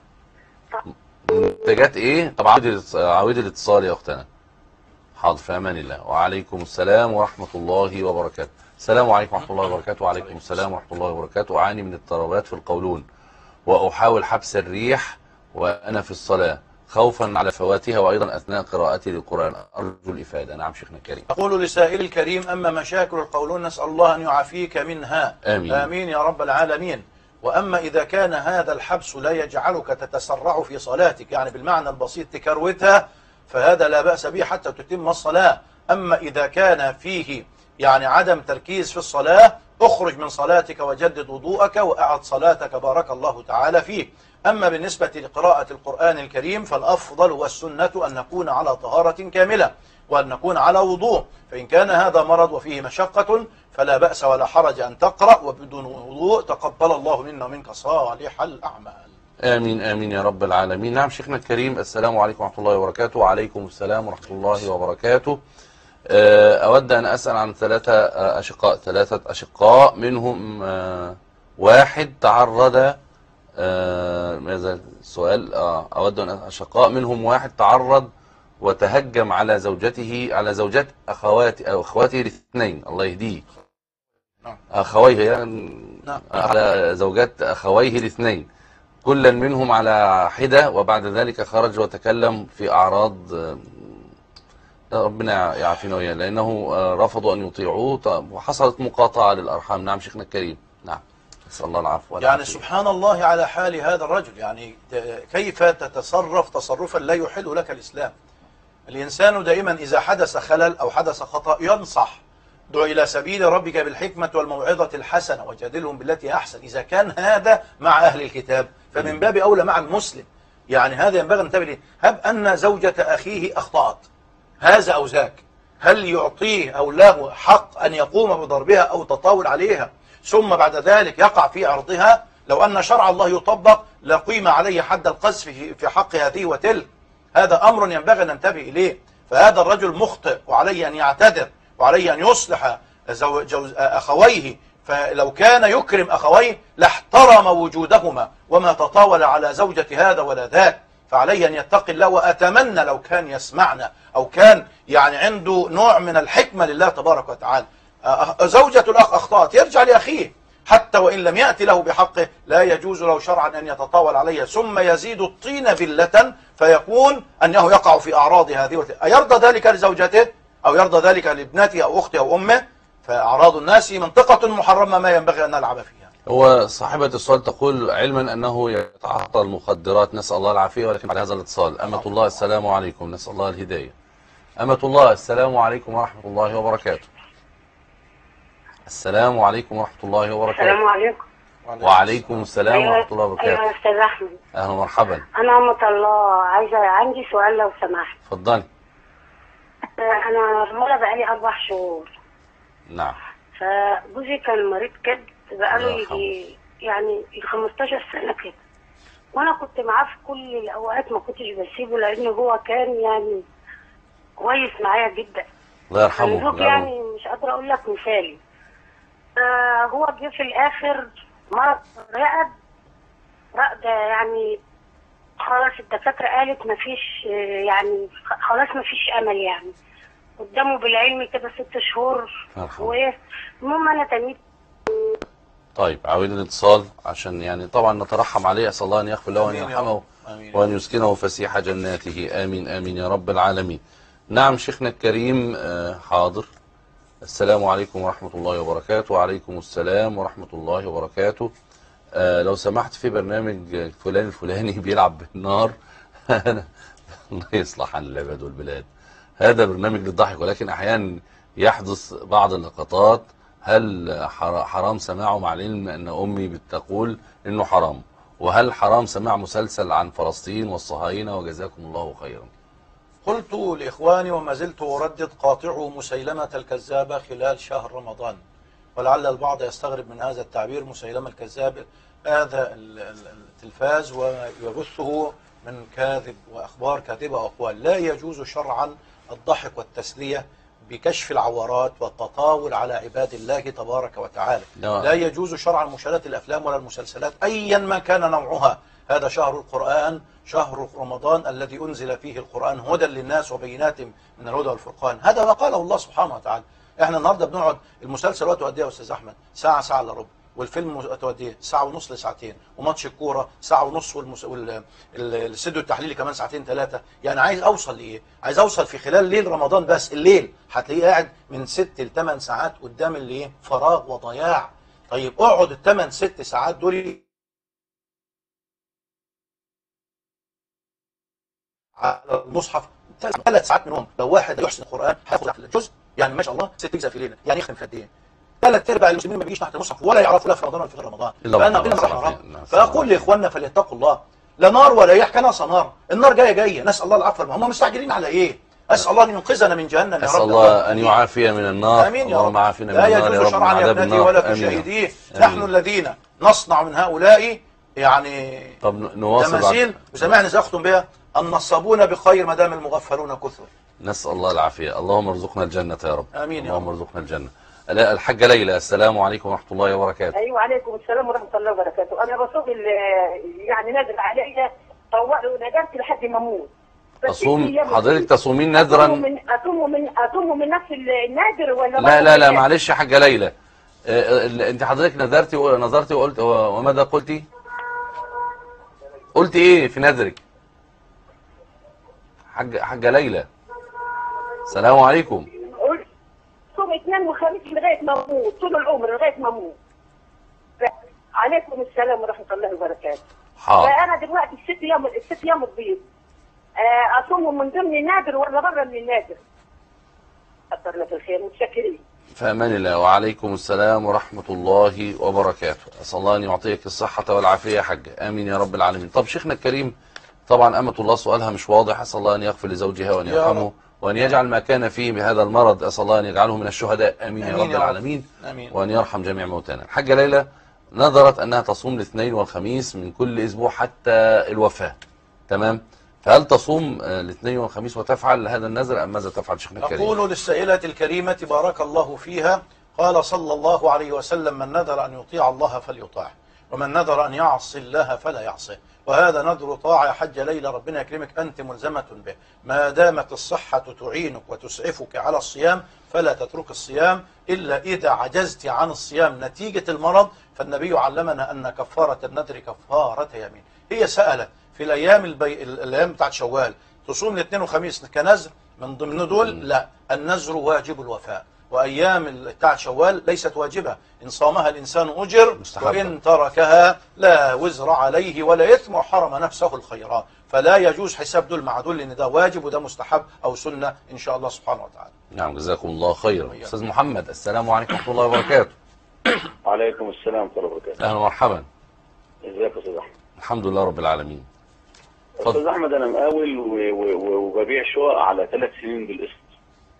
منتجات إيه؟ طب عودي الاتصال يا أختنا. حاضر، في أمان الله. وعليكم السلام ورحمة الله وبركاته. السلام عليكم ورحمة الله وبركاته. وعليكم السلام ورحمة الله وبركاته. أعاني من اضطرابات في القولون وأحاول حبس الريح وأنا في الصلاة خوفا على فواتها، وأيضا أثناء قراءتي للقرآن، أرجو الإفادة. نعم شيخنا الكريم. أقول لسائل الكريم أما مشاكل القولون نسأل الله أن يعافيك منها. آمين. آمين يا رب العالمين. وأما إذا كان هذا الحبس لا يجعلك تتسرع في صلاتك، يعني بالمعنى البسيط تكروتها، فهذا لا بأس به حتى تتم الصلاة. أما إذا كان فيه يعني عدم تركيز في الصلاة، اخرج من صلاتك وجدد وضوءك وأعد صلاتك بارك الله تعالى فيه. أما بالنسبة لقراءة القرآن الكريم فالأفضل والسنة أن نكون على طهارة كاملة وأن نكون على وضوء، فإن كان هذا مرض وفيه مشقة فلا بأس ولا حرج أن تقرأ، وبدون وضوء تقبل الله منا ومنك صالح الأعمال. آمين آمين يا رب العالمين. نعم شيخنا الكريم. السلام عليكم ورحمة الله وبركاته. وعليكم السلام ورحمة الله وبركاته. أود أن أسأل عن 3 أشقاء منهم واحد تعرض ماذا السؤال؟ أود أن أشقاء منهم واحد تعرض وتهجم على زوجات أخواته الاثنين، الله يهديه، أخويه يعني على زوجات أخويه الاثنين، كلا منهم على حدة، وبعد ذلك خرج وتكلم في أعراض، ربنا يعافينا وإياه، لأنه رفضوا أن يطيعوه وحصلت مقاطعة للأرحام. نعم شيخنا الكريم. نعم نسأل الله العفو والعافية. يعني سبحان الله على حال هذا الرجل، يعني كيف تتصرف تصرفا لا يحل لك الإسلام. الإنسان دائما إذا حدث خلل أو حدث خطأ ينصح، دع إلى سبيل ربك بالحكمة والموعظة الحسنة وجادلهم بالتي أحسن. إذا كان هذا مع أهل الكتاب فمن باب أولى مع المسلم. يعني هذا ينبغي أن ننتبه له. هب أن زوجة أخيه أخطأت هذا أو ذاك، هل يعطيه أو له حق أن يقوم بضربها أو تطاول عليها ثم بعد ذلك يقع في عرضها؟ لو أن شرع الله يطبق لقيم عليه حد القذف في حق هذه وتلك. هذا أمر ينبغي أن ننتبه إليه. فهذا الرجل مخطئ وعليه أن يعتذر وعليه أن يصلح أخويه، فلو كان يكرم أخويه لاحترم وجودهما وما تطاول على زوجة هذا ولا ذاك. فعليه أن يتقي الله. وأتمنى لو كان يسمعنا أو كان يعني عنده نوع من الحكمة لله تبارك وتعالى، زوجة الأخ أخطأت يرجع لأخيه حتى وإن لم يأتي له بحقه، لا يجوز له شرعا أن يتطاول عليه ثم يزيد الطين ذلة فيكون أنه يقع في أعراض هذه. أيرضى ذلك لزوجته أو يرضى ذلك لابنته أو أخته أو أمه؟ فأعراض الناس منطقة محرمة ما ينبغي أن نلعب فيها. هو صاحبة السؤال تقول علما أنه يتعاطى المخدرات، نسأل الله العافية، ولكن بعد هذا الاتصال أمة الله السلام عليكم، نسأل الله الهداية. أمة الله السلام عليكم ورحمة الله وبركاته. السلام عليكم ورحمة الله وبركاته. السلام عليكم. وعليكم السلام ورحمة الله وبركاته. أيوة أستاذ أحمد. أهلا ومرحبا. أنا أمة الله عندي سؤال لو سمحت. اتفضلي. انا مرة بقالي 4 شهور. نعم. فجوزي كان مريض كبد بقاله الله يرحمه. يجي يعني 15 سنة كده، وانا كنت معاه في كل الاوقات، ما كنتش بسيبه لان هو كان يعني كويس معايا جدا. الله يرحمه. زوج يعني مش قادرة اقول لك مثالي. هو جه في الاخر مرض رقد يعني خلاص الدكاترة قالت مفيش يعني خلاص مفيش امل يعني. قدامه بالعلم كده 6 شهور. المهم انا تنيت. طيب عاود الاتصال عشان يعني طبعا نترحم عليه، اسال الله ان يغفر له وان يرحمه وان يسكنه فسيح جناته. امين امين يا رب العالمين. نعم شيخنا الكريم. حاضر. السلام عليكم ورحمة الله وبركاته. وعليكم السلام ورحمة الله وبركاته. لو سمحت في برنامج فلان الفلاني بيلعب بالنار الله يصلح عن العباد والبلاد. هذا برنامج للضحك، ولكن احيانا يحدث بعض اللقطات. هل حرام سماعه مع العلم ان امي بتقول انه حرام؟ وهل حرام سماع مسلسل عن فلسطين والصهاينة؟ وجزاكم الله خيرا. قلت لإخواني وما زلت أردد: قاطعوا مسيلمة الكذاب خلال شهر رمضان. ولعل البعض يستغرب من هذا التعبير مسيلمة الكذاب، هذا التلفاز ويبثه من كاذب وأخبار كاذبة وأقوال. لا يجوز شرعا الضحك والتسلية بكشف العورات والتطاول على عباد الله تبارك وتعالى. لا يجوز شرعا مشاهدة الأفلام ولا المسلسلات أيا ما كان نوعها. هذا شهر القرآن، شهر رمضان الذي أنزل فيه القرآن هدى للناس وبينات من الهدى والفرقان. هذا ما قاله الله سبحانه وتعالى. احنا النهارده بنقعد المسلسل وقت قد ايه يا استاذ احمد؟ ساعة ساعة الا ربع، والفيلم وقت قد ايه؟ ساعة ونص لساعتين، وماتش الكورة ساعة ونص، والاستوديو التحليلي كمان ساعتين 3. يعني عايز اوصل لايه؟ عايز اوصل في خلال ليل رمضان بس الليل هتلاقيه قاعد من 6 ل 8 ساعات قدام الايه؟ فراغ وضياع. طيب اقعد ال8 6 ساعات دول على المصحف 3 ساعات منهم. لو واحد يحسن القرآن هياخد جزء، يعني ما شاء الله 6 أجزاء في ليلة، يعني يختم في قد ايه؟ 3/4 المسلمين ما بيجيش تحت المصحف ولا يعرفوا لا في رمضان ولا في غير رمضان. فأنا ربنا حرام. فأقول لإخواننا فليتقوا الله. لا نار ولا يحكى ناس نار، النار جاية نسأل الله العفو. هم مستعجلين على ايه؟ أسأل الله أن ينقذنا من جهنم يا رب. أسأل الله أن يعافينا من النار. آمين يا رب. عافينا من لا النار يجوز شرعا يا ابنتي ولا في شهيديه. نحن الذين نصنع من هؤلاء يعني طب نواصل تماثيل. وسمعنا إذا أختم بها: النصابون بخير ما دام المغفلون كثر. نسأل الله العافية. اللهم ارزقنا الجنة يا رب. آمين يا رب. اللهم ارزقنا الجنة. الحاجة ليلى، السلام عليكم ورحمة الله وبركاته. أيوة وعليكم السلام ورحمة الله وبركاته. أنا بصوم يعني نازل عليا ندمت لحد ما أموت. تصوم حضرتك تصومين نذرا؟ أصوم من نفس النادر ولا لا معلش يا حاجة ليلى، أنت حضرتك نظرتي وقلت وماذا قلتي؟ قلت إيه في نذرك؟ حاجة ليلى السلام عليكم. صوم 2 وخميس لغاية ما أموت، طول العمر لغاية ما أموت. عليكم السلام ورحمة الله وبركاته. حاضر. فأنا دلوقتي الست أيام البيض أصوم من ضمن النادر ولا بره من النادر؟ كتر لك الخير، متشكرين. في أمان الله. وعليكم السلام ورحمة الله وبركاته. أسأل الله أن يعطيك الصحة والعافية يا حاج. آمين يا رب العالمين. طب شيخنا الكريم، طبعا أمة الله سؤالها مش واضح. أسأل الله أن يغفر لزوجها وأن يرحمه وأن يجعل ما كان فيه بهذا المرض، أسأل الله أن يجعله من الشهداء. آمين يا رب العالمين. وأن يرحم جميع موتانا. الحاجة ليلى نظرت أنها تصوم الاثنين والخميس من كل أسبوع حتى الوفاة، تمام؟ فهل تصوم الاثنين والخميس وتفعل هذا النذر أم ماذا تفعل شيخنا الكريم؟ أقول للسائلة الكريمة بارك الله فيها: قال صلى الله عليه وسلم: من نذر أن يطيع الله فليطاعه، ومن نذر أن يعصي الله فلا يعصيه. وهذا نذر طاعة يا حجة ليلى، ربنا يكرمك، أنت ملزمة به. ما دامت الصحة تعينك وتسعفك على الصيام فلا تترك الصيام إلا إذا عجزت عن الصيام نتيجة المرض. فالنبي علمنا أن كفارة النذر كفارة يمين. هي سألت في الأيام بتاعت شوال تصوم الاثنين والخميس كنذر من ضمن دول؟ لا، النذر واجب الوفاء، وأيام بتاعت شوال ليست واجبة. إن صامها الإنسان أجر وإن تركها لا وزر عليه ولا إثم وحرم نفسه الخيرات. فلا يجوز حساب دول مع دول، لأن ده واجب وده مستحب أو سنة إن شاء الله سبحانه وتعالى. نعم جزاكم الله خيرا. أستاذ محمد، السلام عليكم ورحمة الله وبركاته. وعليكم السلام ورحمة الله وبركاته. أهلا ومرحبا. ازيك يا أستاذ أحمد؟ الحمد لله رب العالمين. أستاذ أحمد، أنا مقاول وببيع شقق على 3 سنين بالقسط.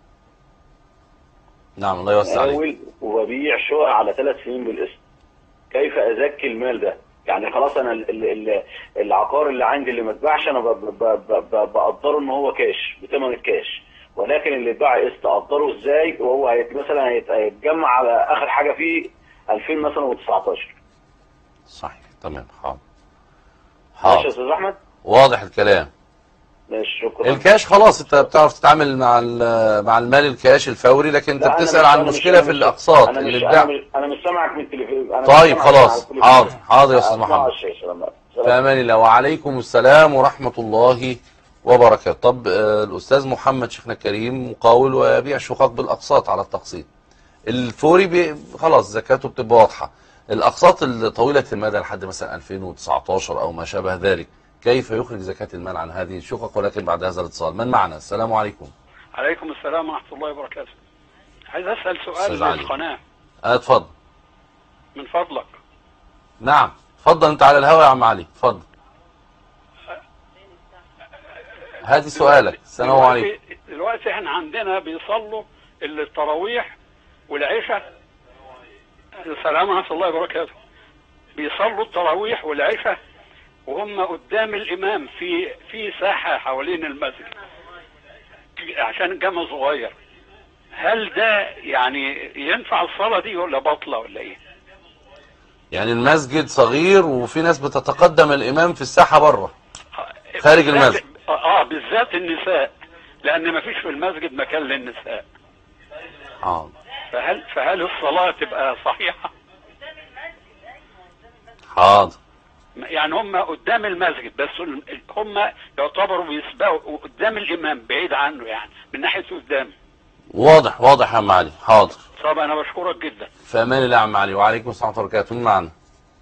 نعم الله يوسع عليك. مقاول وببيع شقق على 3 سنين بالقسط، كيف ازكي المال ده؟ يعني خلاص انا العقار اللي عندي اللي ما اتباعش انا بقدره ان هو كاش بثمن الكاش، ولكن اللي اتباع قسط اقدره ازاي وهو مثلا هيتجمع على اخر حاجه فيه 2000 مثلا و19. صحيح تمام. حاضر ماشي يا استاذ احمد؟ واضح الكلام. ماشي شكرا. الكاش خلاص انت بتعرف تتعامل مع المال الكاش الفوري، لكن انت بتسأل عن مشكلة في الاقساط اللي اتباع. انا مش سامعك من التليفون. طيب خلاص حاضر يا استاذ محمد. في امان الله. وعليكم السلام ورحمة الله وبركاته. طب الاستاذ محمد شيخنا الكريم مقاول ويبيع شقق بالاقساط على التقسيط. الفوري خلاص زكاته بتبقى واضحة. الاقساط الطويلة المدى لحد مثلا 2019 او ما شابه ذلك، كيف يخرج زكاة المال عن هذه الشقق؟ ولكن بعد هذا الاتصال. من معنا؟ السلام عليكم. عليكم السلام ورحمة الله وبركاته. عايز أسأل سؤال للقناة. اتفضل. من فضلك. نعم اتفضل، انت على الهواء يا عم علي، اتفضل. هذه سؤالك. السلام عليكم. دلوقتي احنا عندنا بيصلوا التراويح والعشاء. السلام ورحمة الله وبركاته. بيصلوا التراويح والعشاء وهم قدام الامام في ساحه حوالين المسجد عشان الجامع صغير. هل ده يعني ينفع الصلاه دي ولا باطله ولا ايه؟ يعني المسجد صغير وفي ناس بتتقدم الامام في الساحه بره خارج المسجد. بالذات النساء، لان ما فيش في المسجد مكان للنساء. فهل الصلاه تبقى صحيحه؟ حاضر. يعني هم قدام المسجد بس هم يعتبروا بيسبقوا قدام الامام بعيد عنه، يعني من ناحيه قدام. واضح يا عم علي. حاضر. طب انا بشكرك جدا. في امان الله يا عم علي. وعليكم السلام ورحمه الله وبركاته. مين معنا؟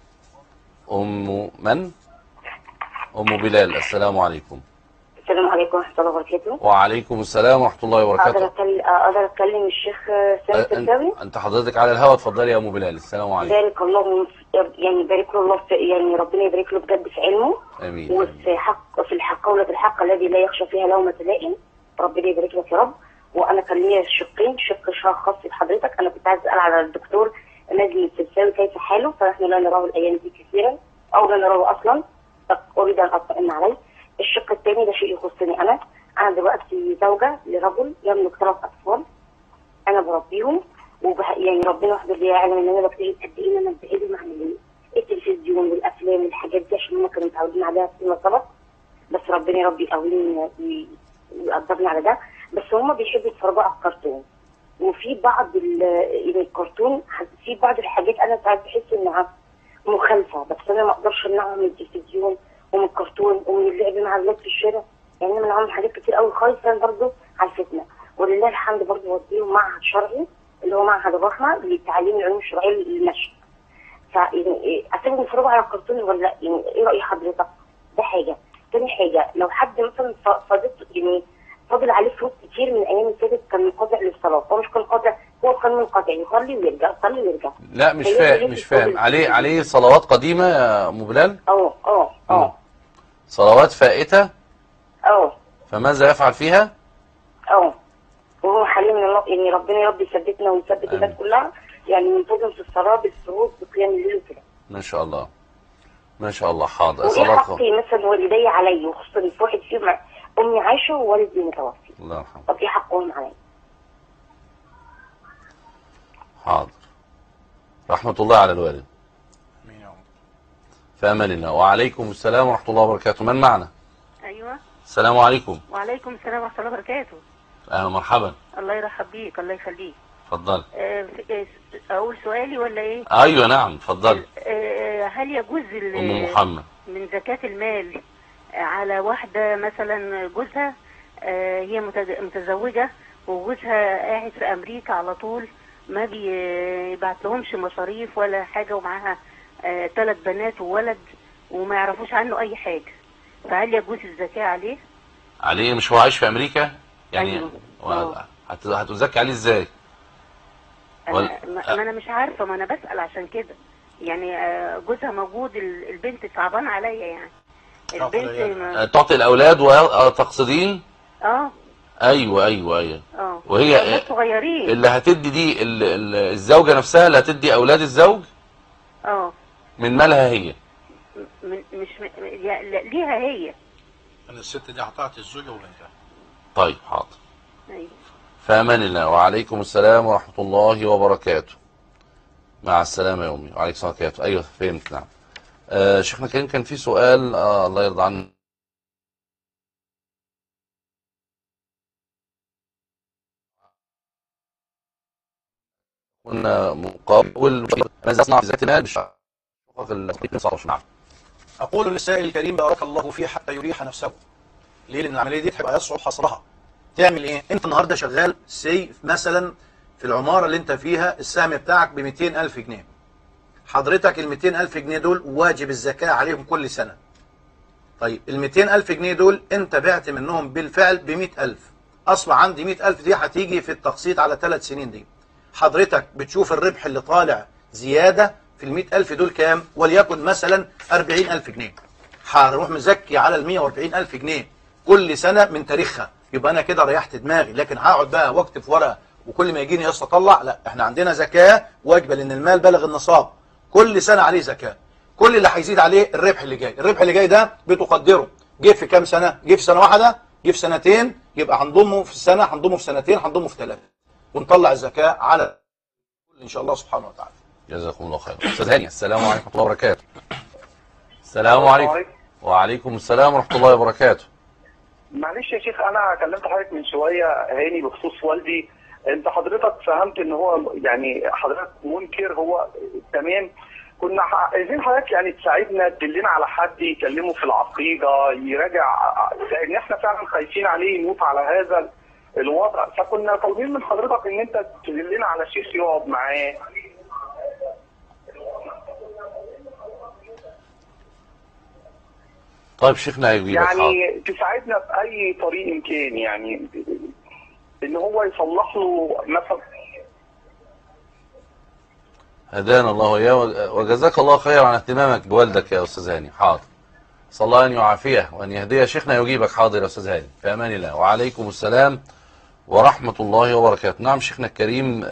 ام بلال. السلام عليكم. السلام عليكم ورحمه الله وبركاته. وعليكم السلام ورحمه الله وبركاته. اقدر اتكلم الشيخ سامي السرساوي؟ انت حضرتك على الهواء، اتفضلي يا ام بلال. السلام عليكم. بارك الله يعني بارك له الله يعني ربنا يبارك له بجد في علمه. امين. وفي قولة الحق الذي لا يخشى فيها لومة لائم. ربنا يبارك لك يا رب. وانا كان ليا شقين، شق خاص بحضرتك. انا كنت عايز اسال على الدكتور نجم السرساوي كيف حاله، فنحن لا نراه الايام دي كثيرا او لا نراه اصلا، فاريد ان اطمئن عليه. الشق الثاني ده شيء يخصني انا دلوقتي زوجه لرجل يملك 3 اطفال انا بربيهم، يعني ربنا وحده اللي يعلم ان انا بجتهد قد ايه، ان انا بجتهد مع التلفزيون والافلام والحاجات دي عشان هم كانوا متعودين عليها فيما سبق، بس ربنا يا رب يقويني ويقدرني على ده. بس هم بيحبوا يتفرجوا على الكرتون، وفي بعض الكرتون في بعض الحاجات انا ساعات بحس انها مخالفه، بس انا ما اقدرش امنعهم من التلفزيون ومن الكرتون ومن اللعب مع الولاد في الشارع، يعني انا منعهم حاجات كتير قوي خالصه برضه على الفتنه. ولله الحمد برضه وديهم معهد شرعي اللي هو معهد الرحمه لتعليم العلوم الشرعيه للنشء. فيعني اسيبهم يتفرجوا على الكرتون ولا لا؟ يعني ايه راي حضرتك؟ ده حاجه. تاني حاجه، لو حد مثلا فاضل عليه فلوس كتير من ايام السادس كان منقطع للصلاه، هو مش كان قاطع، هو كان منقطع يصلي ويرجع يصلي ويرجع. لا مش فاهم عليه صلوات قديمه يا ام بلال؟ صلوات فائته؟ فماذا يفعل فيها؟ وهو حاليا من الله، يعني ربنا يا رب يثبتنا ويثبت الناس كلها، يعني منتظم في الصلاه بالسهود بقيام الليل وكده. ما شاء الله ما شاء الله. حاضر. وايه حقي مثلا والدي علي، وخصوصا في واحد فيهم امي عايشه ووالدي متوفي، الله يرحمه. طب ايه حقهم علي؟ حاضر. رحمه الله على الوالد. في امان الله. وعليكم السلام ورحمه الله وبركاته. من معنا؟ ايوه. السلام عليكم. وعليكم السلام ورحمه الله وبركاته. اهلا مرحبا. الله يرحب بيك، الله يخليك. اتفضل. اقول سؤالي ولا ايه؟ ايوه نعم اتفضل. هل يجوز ام محمد من زكاة المال على واحدة مثلا جوزها هي متزوجة وجوزها قاعد في امريكا على طول، ما بيبعت لهمش مصاريف ولا حاجة، ومعاها 3 بنات وولد وما يعرفوش عنه اي حاجة، فهل يجوز الزكاة عليه؟ عليه مش هو عايش في امريكا؟ يعني أيوه. هتزكي عليه ازاي؟ ما انا مش عارفة، ما انا بسأل عشان كده، يعني جوزها موجود، البنت صعبان عليا يعني البنت تعطي الاولاد وتقصدين؟ ايوه. وهي أولاد صغيرين. اللي هتدي دي الزوجة نفسها اللي هتدي أولاد الزوج من مالها هي؟ مش ليها هي. أن الست دي أعطت الزوجة وبنتها. طيب حاضر. أيوه. فأمان الله. وعليكم السلام ورحمة الله وبركاته. مع السلامة يا أمي. وعليكم السلام وبركاته. أيوه فهمت. نعم. شيخنا كريم كان في سؤال الله يرضى عنه. كنا مقابل ماذا أصنع في ذات المال أقول للسائل الكريم بارك الله فيه حتى يريح نفسه. ليه؟ لأن العملية دي هيبقى يصعب حصرها. تعمل إيه؟ أنت النهارده شغال مثلا في العمارة اللي أنت فيها السهم بتاعك ب 200,000 جنيه. حضرتك ال 200,000 جنيه دول واجب الزكاة عليهم كل سنة. طيب ال 200,000 جنيه دول أنت بعت منهم بالفعل ب 100,000. أصبح عندي 100,000 دي هتيجي في التقسيط على 3 سنين دي. حضرتك بتشوف الربح اللي طالع زيادة في ال 100,000 دول كام؟ وليكن مثلا 40,000 جنيه. هروح مزكي على ال 140,000 جنيه كل سنة من تاريخها. يبقى أنا كده ريحت دماغي. لكن هقعد بقى واكتب في ورقة وكل ما يجيني يسطا اطلع؟ لا، احنا عندنا زكاة واجبة لأن المال بلغ النصاب. كل سنة عليه زكاة. كل اللي هيزيد عليه الربح اللي جاي. الربح اللي جاي ده بتقدره جه في كام سنة؟ جه في سنة واحدة؟ جه في سنتين؟ يبقى هنضمه في السنة، هنضمه في سنتين، هنضمه في 3 ونطلع الزكاة على إن شاء الله سبحانه وتعالى. جزاكم الله خير. أستاذ هاني السلام عليكم ورحمة الله وبركاته. السلام عليكم. وعليكم السلام ورحمة الله وبركاته. معلش يا شيخ، انا كلمت حضرتك من شويه هاني بخصوص والدي. انت حضرتك فهمت ان هو يعني حضرتك منكر، هو تمام. كنا عايزين حضرتك يعني تساعدنا، تدلنا على حد يكلمه في العقيده يراجع، لان احنا فعلا خايفين عليه يموت على هذا الوضع. فكنا طالبين من حضرتك ان انت تدلنا على شيخ يقعد معاه. طيب شيخنا هيجيبك يعني تساعدنا بأي طريق كان، يعني ان هو يصلح له مثلا. هدانا الله وإياه وجزاك الله خير عن اهتمامك بوالدك يا أستاذ هاني. حاضر. صلى الله أن يعافيه وأن يهديه. شيخنا يجيبك. حاضر يا أستاذ هاني. في أمان الله. وعليكم السلام ورحمة الله وبركاته. نعم شيخنا الكريم،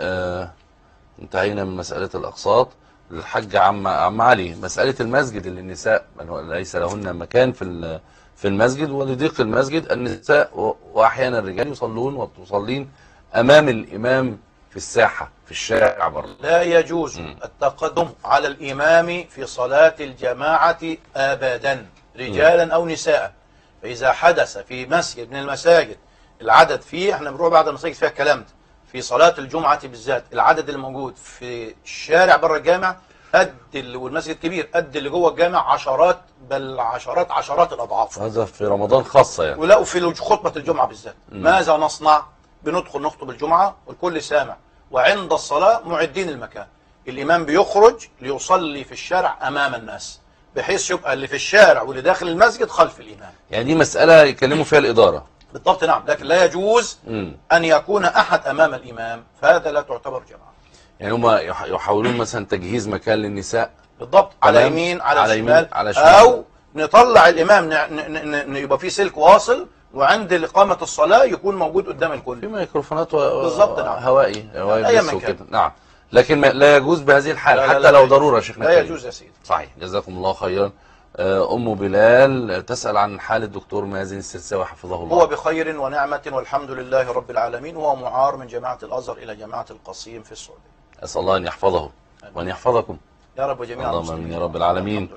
انتهينا من مسألة الأقساط. الحج عم علي، مسألة المسجد اللي النساء ليس لهن مكان في المسجد، ولضيق المسجد النساء وأحيانا الرجال يصلون وتصلين أمام الإمام في الساحة في الشارع بره. لا يجوز التقدم على الإمام في صلاة الجماعة أبدا، رجالا أو نساء. فإذا حدث في مسجد من المساجد العدد فيه، احنا بنروح بعد المساجد فيها الكلام ده، في صلاة الجمعة بالذات العدد الموجود في الشارع بره الجامع قد والمسجد كبير قد اللي جوه الجامع عشرات، بل عشرات الأضعاف. هذا في رمضان خاصة يعني. ولا في خطبة الجمعة بالذات. ماذا نصنع؟ بندخل نخطب الجمعة والكل سامع، وعند الصلاة معدين المكان. الإمام بيخرج ليصلي في الشارع أمام الناس، بحيث يبقى اللي في الشارع واللي داخل المسجد خلف الإمام. يعني دي مسألة يكلموا فيها الإدارة. بالضبط نعم، لكن لا يجوز أن يكون أحد أمام الإمام، فهذا لا تعتبر جماعة. يعني هم يحاولون مثلا تجهيز مكان للنساء. بالضبط، على يمين على شمال، أو نطلع الإمام يبقى فيه سلك واصل، وعند إقامة الصلاة يكون موجود قدام الكل في ميكروفونات بالضبط نعم. هوائي بس وكده. نعم، لكن لا يجوز بهذه الحالة حتى لا لو ضرورة. شيخنا لا يجوز يا سيدي. صحيح. جزاكم الله خيرا. أم بلال تسأل عن حال الدكتور مازن السرساوي حفظه الله. هو بخير ونعمة والحمد لله رب العالمين، وهو معار من جامعة الأزهر إلى جامعة القصيم في السعودية. أسأل الله أن يحفظه وأن يحفظكم يا رب جميعا. اللهم آمين يا رب العالمين.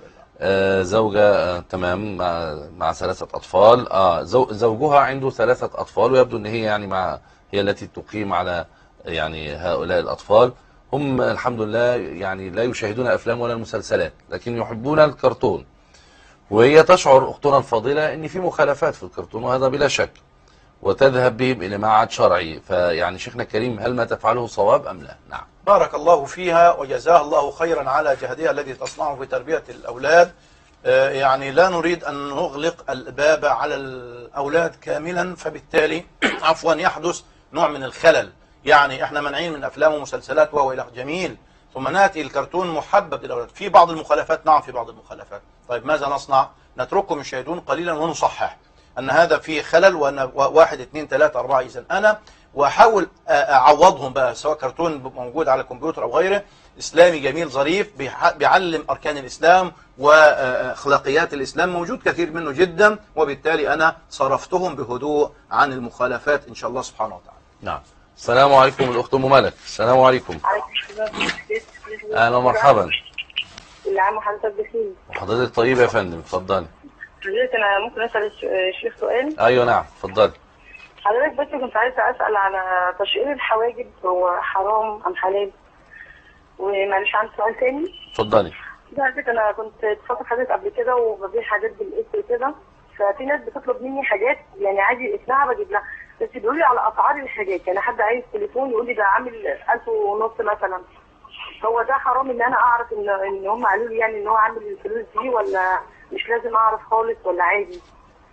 زوجة تمام مع 3 أطفال. زوجها عنده 3 أطفال، ويبدو أن هي يعني هي التي تقيم على يعني هؤلاء الأطفال. هم الحمد لله يعني لا يشاهدون أفلام ولا مسلسلات، لكن يحبون الكرتون. وهي تشعر أختنا الفاضلة أن في مخالفات في الكرتون، وهذا بلا شك، وتذهب بهم إلى معهد شرعي. فيعني شيخنا الكريم، هل ما تفعله صواب أم لا؟ نعم. بارك الله فيها وجزاها الله خيرا على جهدها الذي تصنعه في تربية الأولاد. يعني لا نريد أن نغلق الباب على الأولاد كاملا، فبالتالي عفوا يحدث نوع من الخلل. يعني احنا منعين من أفلام ومسلسلات وهو إلى جميل، ثم نأتي الكرتون محبب للأولاد. في بعض المخالفات نعم، في بعض المخالفات. طيب ماذا نصنع؟ نتركهم يشاهدون قليلا ونصحح أن هذا فيه خلل، وأن 1 2 3 4. إذن أنا واحاول اعوضهم بقى، سواء كرتون موجود على الكمبيوتر او غيره، اسلامي جميل ظريف بيعلم اركان الاسلام واخلاقيات الاسلام، موجود كثير منه جدا، وبالتالي انا صرفتهم بهدوء عن المخالفات ان شاء الله سبحانه وتعالى. نعم. السلام عليكم الاخت ام ملك. السلام عليكم. اهلا ومرحبا. كل عام وحضرتك بخير. وحضرتك طيبه يا فندم، اتفضلي. حضرتك انا ممكن اسال الشيخ سؤال؟ ايوه نعم اتفضلي. حضرتك بس كنت عايزه اسال على تشقير الحواجب، هو حرام ام حلال؟ ومعلش عندي سؤال تاني. اتفضلي. حضرتك انا كنت اتصلت حضرتك قبل كده وببيع حاجات بالقسط كده، ففي ناس بتطلب مني حاجات يعني عادي اسمها بجيب لها، بس بيقولوا لي على اسعار الحاجات، يعني حد عايز تليفون يقول لي ده عامل 1500 مثلا، هو ده حرام ان انا اعرف ان هم قالوا لي يعني ان هو عامل الفلوس دي، ولا مش لازم اعرف خالص ولا عادي؟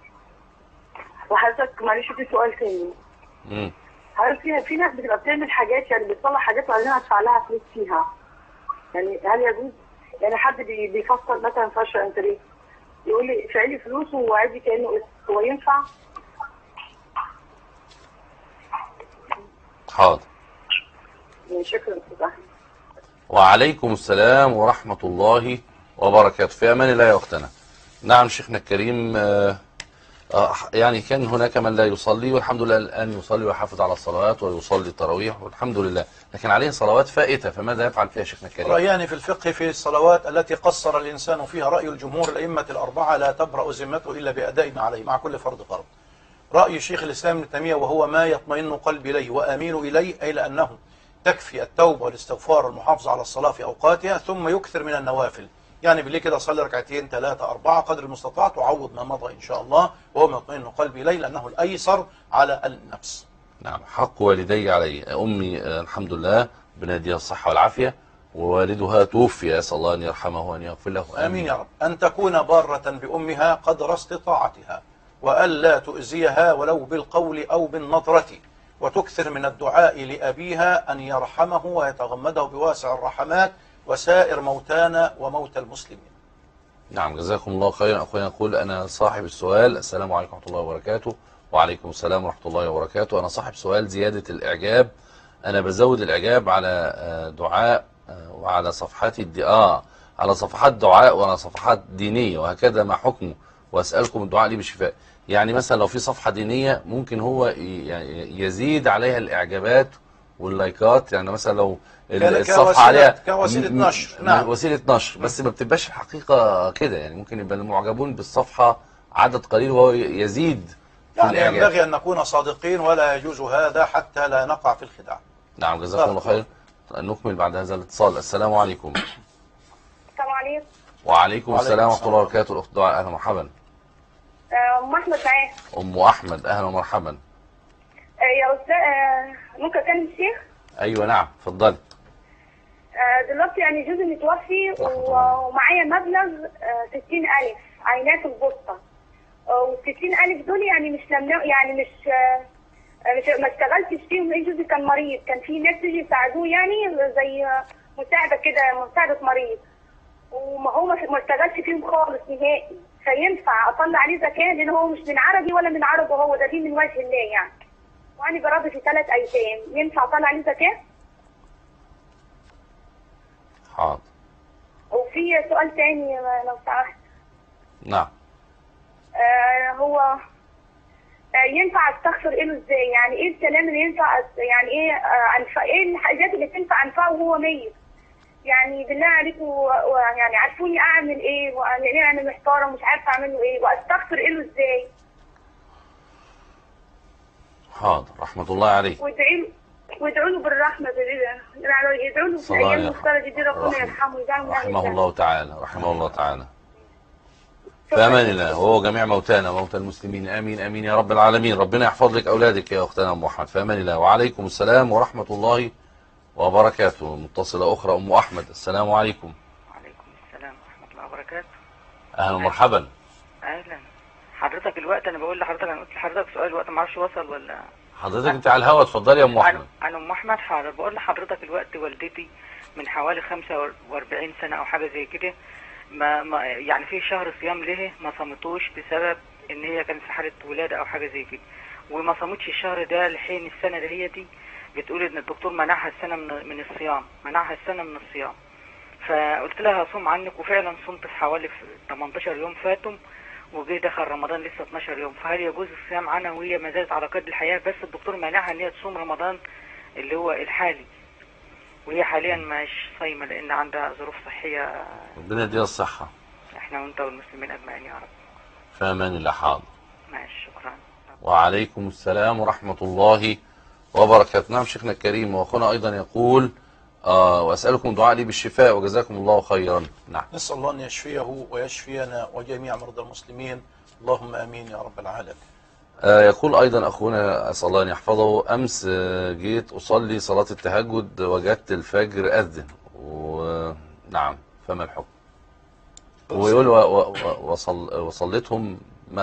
وحضرتك معلش في سؤال تاني. هل في ناس بتبقى بتعمل حاجات يعني بتصلح حاجات وبعدين ادفع لها فلوس فيها، يعني هل يجوز؟ يعني حد بيفصل مثلا فاشل انتريه يقول لي ادفعي لي فلوس وعادي كانه قسط، هو ينفع؟ حاضر. شكرا استاذ احمد. وعليكم السلام ورحمة الله وبركاته. في أمان الله يا أختنا. نعم شيخنا الكريم، يعني كان هناك من لا يصلي، والحمد لله الآن يصلي ويحافظ على الصلوات ويصلي التراويح والحمد لله، لكن عليه صلوات فائتة، فماذا يفعل فيها شيخنا الكريم؟ رأيان في الفقه في الصلوات التي قصر الإنسان فيها. رأي الجمهور الأئمة الأربعة لا تبرأ ذمته إلا بأداء ما عليه مع كل فرض فرض. رأي شيخ الإسلام ابن تيمية وهو ما يطمئن قلبي إليه وآميل إليه، أي لأنه تكفي التوبة والاستغفار والمحافظة على الصلاة في أوقاتها، ثم يكثر من النوافل، يعني بالليل كده صلي ركعتين 3 4 قدر المستطاع، تعوض ما مضى إن شاء الله، وهو ما يطمئن قلبي إليه لأنه الأيسر على النفس. نعم. حق والدي علي. أمي الحمد لله بناديها الصحة والعافية، ووالدها توفي، أسأل الله أن يرحمه وأن يغفر له. آمين يا رب. أن تكون بارة بأمها قدر استطاعتها، وألا تؤذيها ولو بالقول أو بالنظرة، وتكثر من الدعاء لأبيها أن يرحمه ويتغمده بواسع الرحمات وسائر موتانا وموتى المسلمين. نعم جزاكم الله خيرا. أخويا يقول أنا صاحب السؤال. السلام عليكم ورحمة الله وبركاته. وعليكم السلام ورحمة الله وبركاته. أنا صاحب سؤال زيادة الإعجاب. أنا بزود الإعجاب على دعاء وعلى صفحات على صفحات دعاء وعلى صفحات دينية، وهكذا ما حكمه؟ وأسألكم الدعاء لي بالشفاء. يعني مثلا لو في صفحة دينية ممكن هو يعني يزيد عليها الإعجابات واللايكات، يعني مثلا لو الصفحة عليها كوسيلة نشر. نعم وسيلة نشر، بس ما بتبقاش الحقيقة كده، يعني ممكن يبقى المعجبون بالصفحة عدد قليل وهو يزيد في يعني ينبغي أن نكون صادقين ولا يجوز هذا حتى لا نقع في الخداع. نعم جزاكم الله خير. نكمل بعد هذا الاتصال. السلام عليكم. السلام عليكم. وعليكم السلام ورحمة الله وبركاته. الأخت دعاء، أهلا ومرحبا. أم أحمد معايا. أم أحمد، أهلا ومرحبا. يا أستاذ ممكن أكلم الشيخ؟ أيوة نعم اتفضلي. دلوقتي يعني جوزي متوفي ومعايا مبلغ 60,000 عينات البوسطة، وال60,000 دول يعني مش يعني مش ما اشتغلتش فيهم لأن جوزي كان مريض، كان في ناس تيجي يساعدوه يعني زي مساعدة كده، مساعدة مريض، وما هو ما اشتغلش فيهم خالص نهائي، فينفع اطلع عليه زكاه لان هو مش من عربي ولا من عربه، هو ده دين من وجه الله يعني، وانا بربي في 3 ايتام، ينفع اطلع عليه زكاه؟ حاضر. وفي سؤال تاني لو سمحت. نعم. هو ينفع استغفر له ازاي؟ يعني ايه الكلام اللي ينفع، يعني ايه الحاجات اللي تنفع انفعه وهو ميت؟ يعني بالله عليكم يعني عارفوني اعمل ايه، وانا اعمل محتاره ومش عارفه اعمل له ايه، واستغفر له ازاي؟ حاضر. رحمه الله عليك. وادعوا له بالرحمه، يدعوا له في الايام المفترجه دي، ربنا يرحمه ويجعله رحمه الله تعالى. رحمه الله تعالى. في امان الله هو جميع موتانا وموتى المسلمين. امين امين يا رب العالمين. ربنا يحفظ لك اولادك يا اختنا ام محمد. في امان الله. وعليكم السلام ورحمه الله وبركاته. متصلة أخرى أم أحمد. السلام عليكم. وعليكم السلام ورحمة الله وبركاته. أهلا ومرحبا. أهلا. حضرتك الوقت أنا بقول لحضرتك، أنا قلت لحضرتك سؤال الوقت ما اعرفش وصل ولا حضرتك أنت على الهوا، اتفضلي يا أم أحمد. أنا أم أحمد. حاضر. بقول لحضرتك الوقت والدتي من حوالي 45 سنة أو حاجة زي كده، ما يعني في شهر صيام له ما صمتوش بسبب إن هي كانت في حالة ولادة أو حاجة زي كده، وما صامتش الشهر ده لحين السنة دي بتقول ان الدكتور منعها السنة من الصيام، منعها السنة من الصيام. فقلت لها هصوم عنك، وفعلا صمت في حوالي 18 يوم فاتوا، وجه دخل رمضان لسه 12 يوم. فهل يجوز الصيام عنها وهي ما زالت على قيد الحياة، بس الدكتور مانعها ان هي تصوم رمضان اللي هو الحالي، وهي حاليا مش صايمة لان عندها ظروف صحية. ربنا يديها الصحة. احنا وانت والمسلمين اجمعين يا رب. في امان الله. حاضر. ماشي، شكرا. وعليكم السلام ورحمة الله وبركاته. نعم شيخنا الكريم، واخونا ايضا يقول واسألكم دعاء لي بالشفاء وجزاكم الله خيرا. نعم. نسأل الله ان يشفيه ويشفينا وجميع مرضى المسلمين، اللهم امين يا رب العالمين. يقول ايضا اخونا اسأل الله ان يحفظه، امس جيت اصلي صلاة التهجد وجدت الفجر اذن نعم، فما الحكم؟ ويقول وصليتهم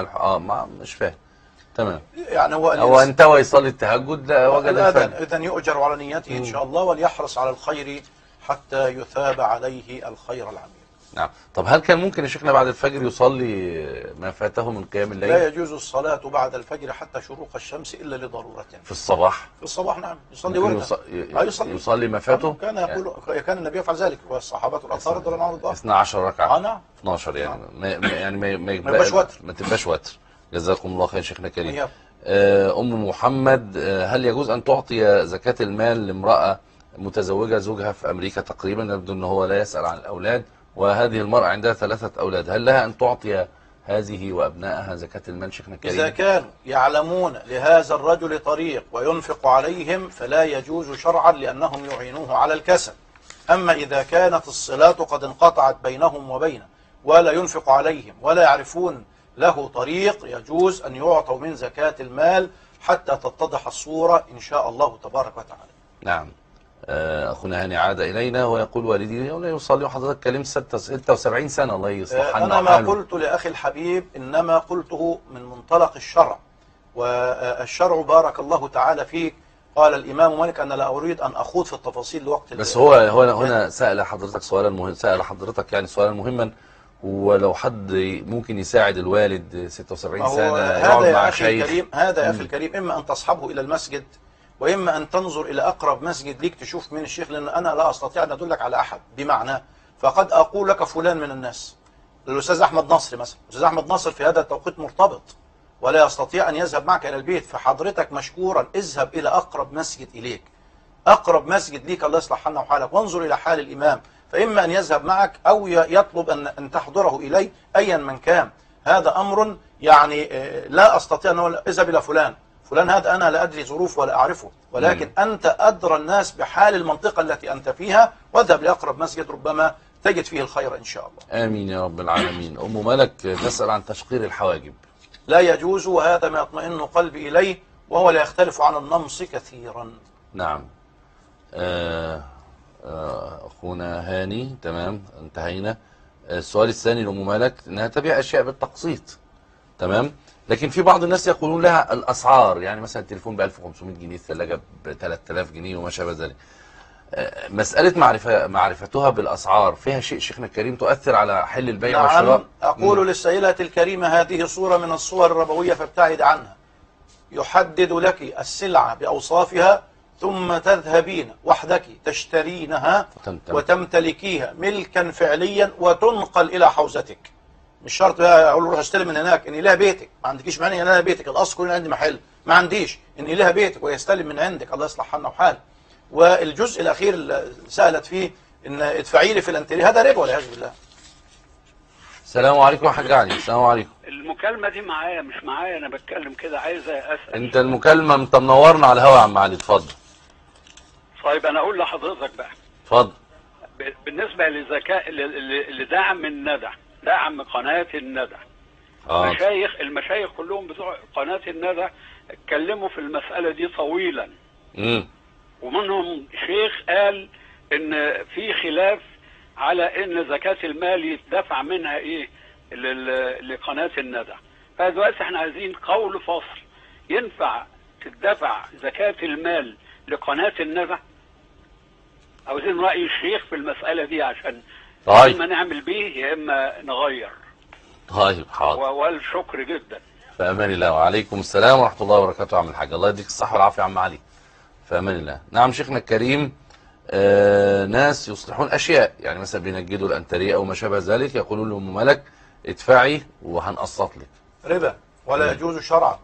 مش فاهم. تمام. يعني هو انتوى يصلي التهجد وجد الفجر، اذا يؤجر على نيته ان شاء الله، وليحرص على الخير حتى يثاب عليه الخير العميم. نعم. طب هل كان ممكن يا شيخنا بعد الفجر يصلي ما فاته من قيام الليل؟ لا يجوز الصلاة بعد الفجر حتى شروق الشمس إلا لضرورة. في الصباح؟ في الصباح نعم، يصلي ورده. يصلي ما فاته؟ كان النبي يفعل ذلك، والصحابة والأنصار رضي الله عنهم. 12 ركعة. نعم. 12 يعني ما يبقاش وتر. ما تبقاش وتر. جزاكم الله خير شيخنا الكريم. أم محمد، هل يجوز أن تعطي زكاة المال لامرأة متزوجة زوجها في أمريكا تقريبا، يبدو أنه هو لا يسأل عن الأولاد، وهذه المرأة عندها 3 أولاد، هل لها أن تعطي هذه وأبنائها زكاة المال شيخنا الكريم؟ إذا كانوا يعلمون لهذا الرجل طريق وينفق عليهم فلا يجوز شرعا لأنهم يعينوه على الكسب. أما إذا كانت الصلات قد انقطعت بينهم وبينه ولا ينفق عليهم ولا يعرفون له طريق، يجوز أن يعطوا من زكاة المال حتى تتضح الصورة إن شاء الله تبارك وتعالى. نعم. أخونا هاني عاد إلينا ويقول والدي لا يصلي، وحضرتك كلمت 76 سنة، الله يصلح حالنا. أنا ما قلت لأخي الحبيب، إنما قلته من منطلق الشرع، والشرع بارك الله تعالى فيك قال الإمام مالك أنا لا أريد أن أخوض في التفاصيل لوقت. بس هو هنا سأل حضرتك سؤالا مهم، سأل حضرتك يعني سؤالا مهما، ولو حد ممكن يساعد الوالد 76 سنة يقعد مع شيخ. هذا يا أخي الكريم، إما أن تصحبه إلى المسجد، وإما أن تنظر إلى أقرب مسجد ليك تشوف من الشيخ، لأن أنا لا أستطيع أن أدلك على أحد، بمعنى فقد أقول لك فلان من الناس، الأستاذ أحمد نصر مثلا، الأستاذ أحمد نصر في هذا التوقيت مرتبط ولا يستطيع أن يذهب معك إلى البيت، فحضرتك مشكورا اذهب إلى أقرب مسجد إليك، أقرب مسجد ليك، الله يصلح حالنا وحالك، وانظر إلى حال الإمام، فإما أن يذهب معك أو يطلب أن تحضره إليه أيا من كان. هذا أمر يعني لا أستطيع أن أقول اذهب إلى فلان هذا أنا لا أدري ظروف ولا أعرفه، ولكن أنت أدرى الناس بحال المنطقة التي أنت فيها، واذهب لأقرب مسجد ربما تجد فيه الخير إن شاء الله. آمين يا رب العالمين. أم ملك تسأل عن تشقير الحواجب. لا يجوز، وهذا ما يطمئن قلبي إليه، وهو لا يختلف عن النمص كثيرا. نعم. أخونا هاني، تمام انتهينا. السؤال الثاني لأم ملك أنها تبيع أشياء بالتقسيط، تمام، لكن في بعض الناس يقولون لها الأسعار، يعني مثلا التليفون ب 1500 جنيه، الثلاجة ب 3000 جنيه وما شابه ذلك. مسألة معرفتها بالأسعار فيها شيء شيخنا الكريم تؤثر على حل البيع والشراء؟ نعم. أقول للسائلة الكريمة هذه صورة من الصور الربوية فابتعد عنها. يحدد لك السلعة بأوصافها ثم تذهبين وحدك تشترينها وتمتلكيها ملكا فعليا وتنقل إلى حوزتك. مش شرط بقى اقول له روح اشتري من هناك، ان لها بيتك، ما عندكيش مانع ان لها بيتك، الاصل كلنا عندي محل، ما عنديش، ان لها بيتك ويستلم من عندك، الله يصلح حالنا وحال. والجزء الاخير اللي سالت فيه ان ادفعي لي في الانتري، هذا ربا والعياذ بالله. السلام عليكم يا حاج علي. السلام عليكم. المكالمه دي معايا مش معايا، انا بتكلم كده، عايز اسال. انت المكالمه انت منورنا على الهواء يا عم علي، اتفضل. طيب انا اقول لحضرتك بقى، اتفضل. بالنسبه لذكاء لدعم الندى، دعم قناة الندى، المشايخ كلهم بتوع قناة الندى اتكلموا في المسألة دي طويلا. ومنهم شيخ قال ان في خلاف على ان زكاة المال يتدفع منها ايه لقناة الندى. فدلوقتي احنا عايزين قول فصل، ينفع تدفع زكاة المال لقناة الندى؟ عاوزين رأي الشيخ في المسألة دي عشان يا اما نعمل بيه يا اما نغير. طيب حاضر. والشكر جدا. في امان الله. وعليكم السلام ورحمه الله وبركاته. عم الحاج، الله يديك الصحه والعافيه يا عم علي. في امان الله. نعم شيخنا الكريم، ناس يصلحون اشياء، يعني مثلا بينجدوا الانتريه او ما شابه ذلك، يقولون لام ملك ادفعي وهنقسط لك. ربا ولا يجوز شرعا،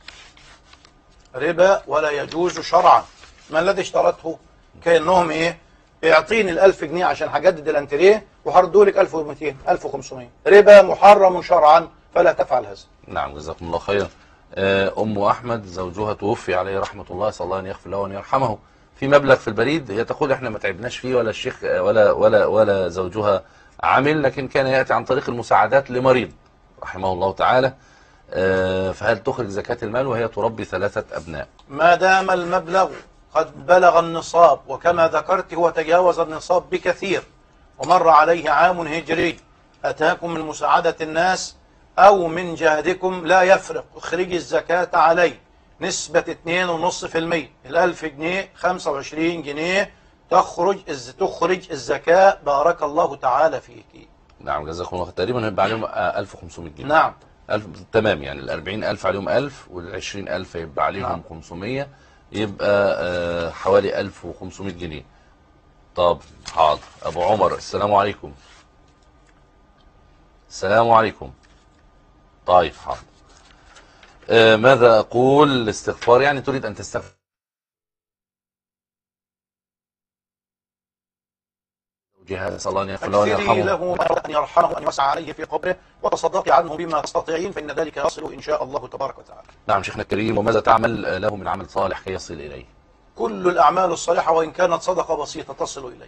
ربا ولا يجوز شرعا. ما الذي اشترطه؟ كأنهم ايه؟ اعطيني ال1000 جنيه عشان هجدد الانتريه وهردوا لك 1200 1500. ربا محرم شرعا، فلا تفعل هذا. نعم جزاكم الله خيرا. ام احمد زوجها توفي عليه رحمه الله، اسال الله ان يغفر له وان يرحمه، في مبلغ في البريد، هي تقول احنا ما تعبناش فيه ولا الشيخ ولا زوجها عامل، لكن كان ياتي عن طريق المساعدات لمريض رحمه الله تعالى. فهل تخرج زكاة المال وهي تربي 3 أبناء؟ ما دام المبلغ قد بلغ النصاب، وكما ذكرت هو تجاوز النصاب بكثير ومر عليه عام هجري، أتاكم من مساعدة الناس أو من جهدكم لا يفرق، اخرجي الزكاة عليه نسبة 2.5%. 1000 جنيه 25 جنيه تخرج الزكاة، بارك الله تعالى فيك. نعم جزاكم الله. تقريبا هيبقى عليهم 1500 جنيه. نعم تمام، يعني ال40,000 عليهم 1000 وال20,000 يبقى عليهم 500، يبقى حوالي 1500 جنيه. طب حاضر. أبو عمر السلام عليكم. السلام عليكم. طيب حاضر. ماذا أقول؟ الاستغفار، يعني تريد أن تستغفر جهاد، صلى الله عليه وسلم اكثري له أن يرحمه وأن يوسع عليه في قبره، وتصدقي عنه بما تستطيعين، فإن ذلك يصل إن شاء الله تبارك وتعالى. نعم شيخنا الكريم، وماذا تعمل له من عمل صالح كي يصل إليه؟ كل الأعمال الصالحة وإن كانت صدقة بسيطة تصل إليه.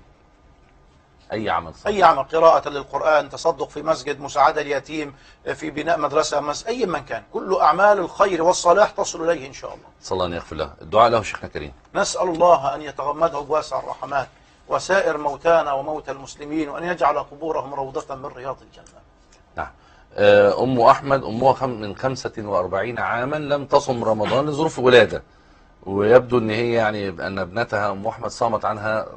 أي عمل صالح، أي عمل، قراءة للقرآن، تصدق في مسجد، مساعدة اليتيم، في بناء مدرسة، أي من كان، كل أعمال الخير والصلاح تصل إليه إن شاء الله. صلى الله أن يغفر له. الدعاء له شيخنا الكريم. نسأل الله أن يتغمده بواسع الرحمات وسائر موتانا وموتى المسلمين، وأن يجعل قبورهم روضة من رياض الجنة. نعم. أم أحمد، أمها من 45 عاما لم تصم رمضان لظروف ولادة، ويبدو أن هي يعني أن ابنتها أم أحمد صامت عنها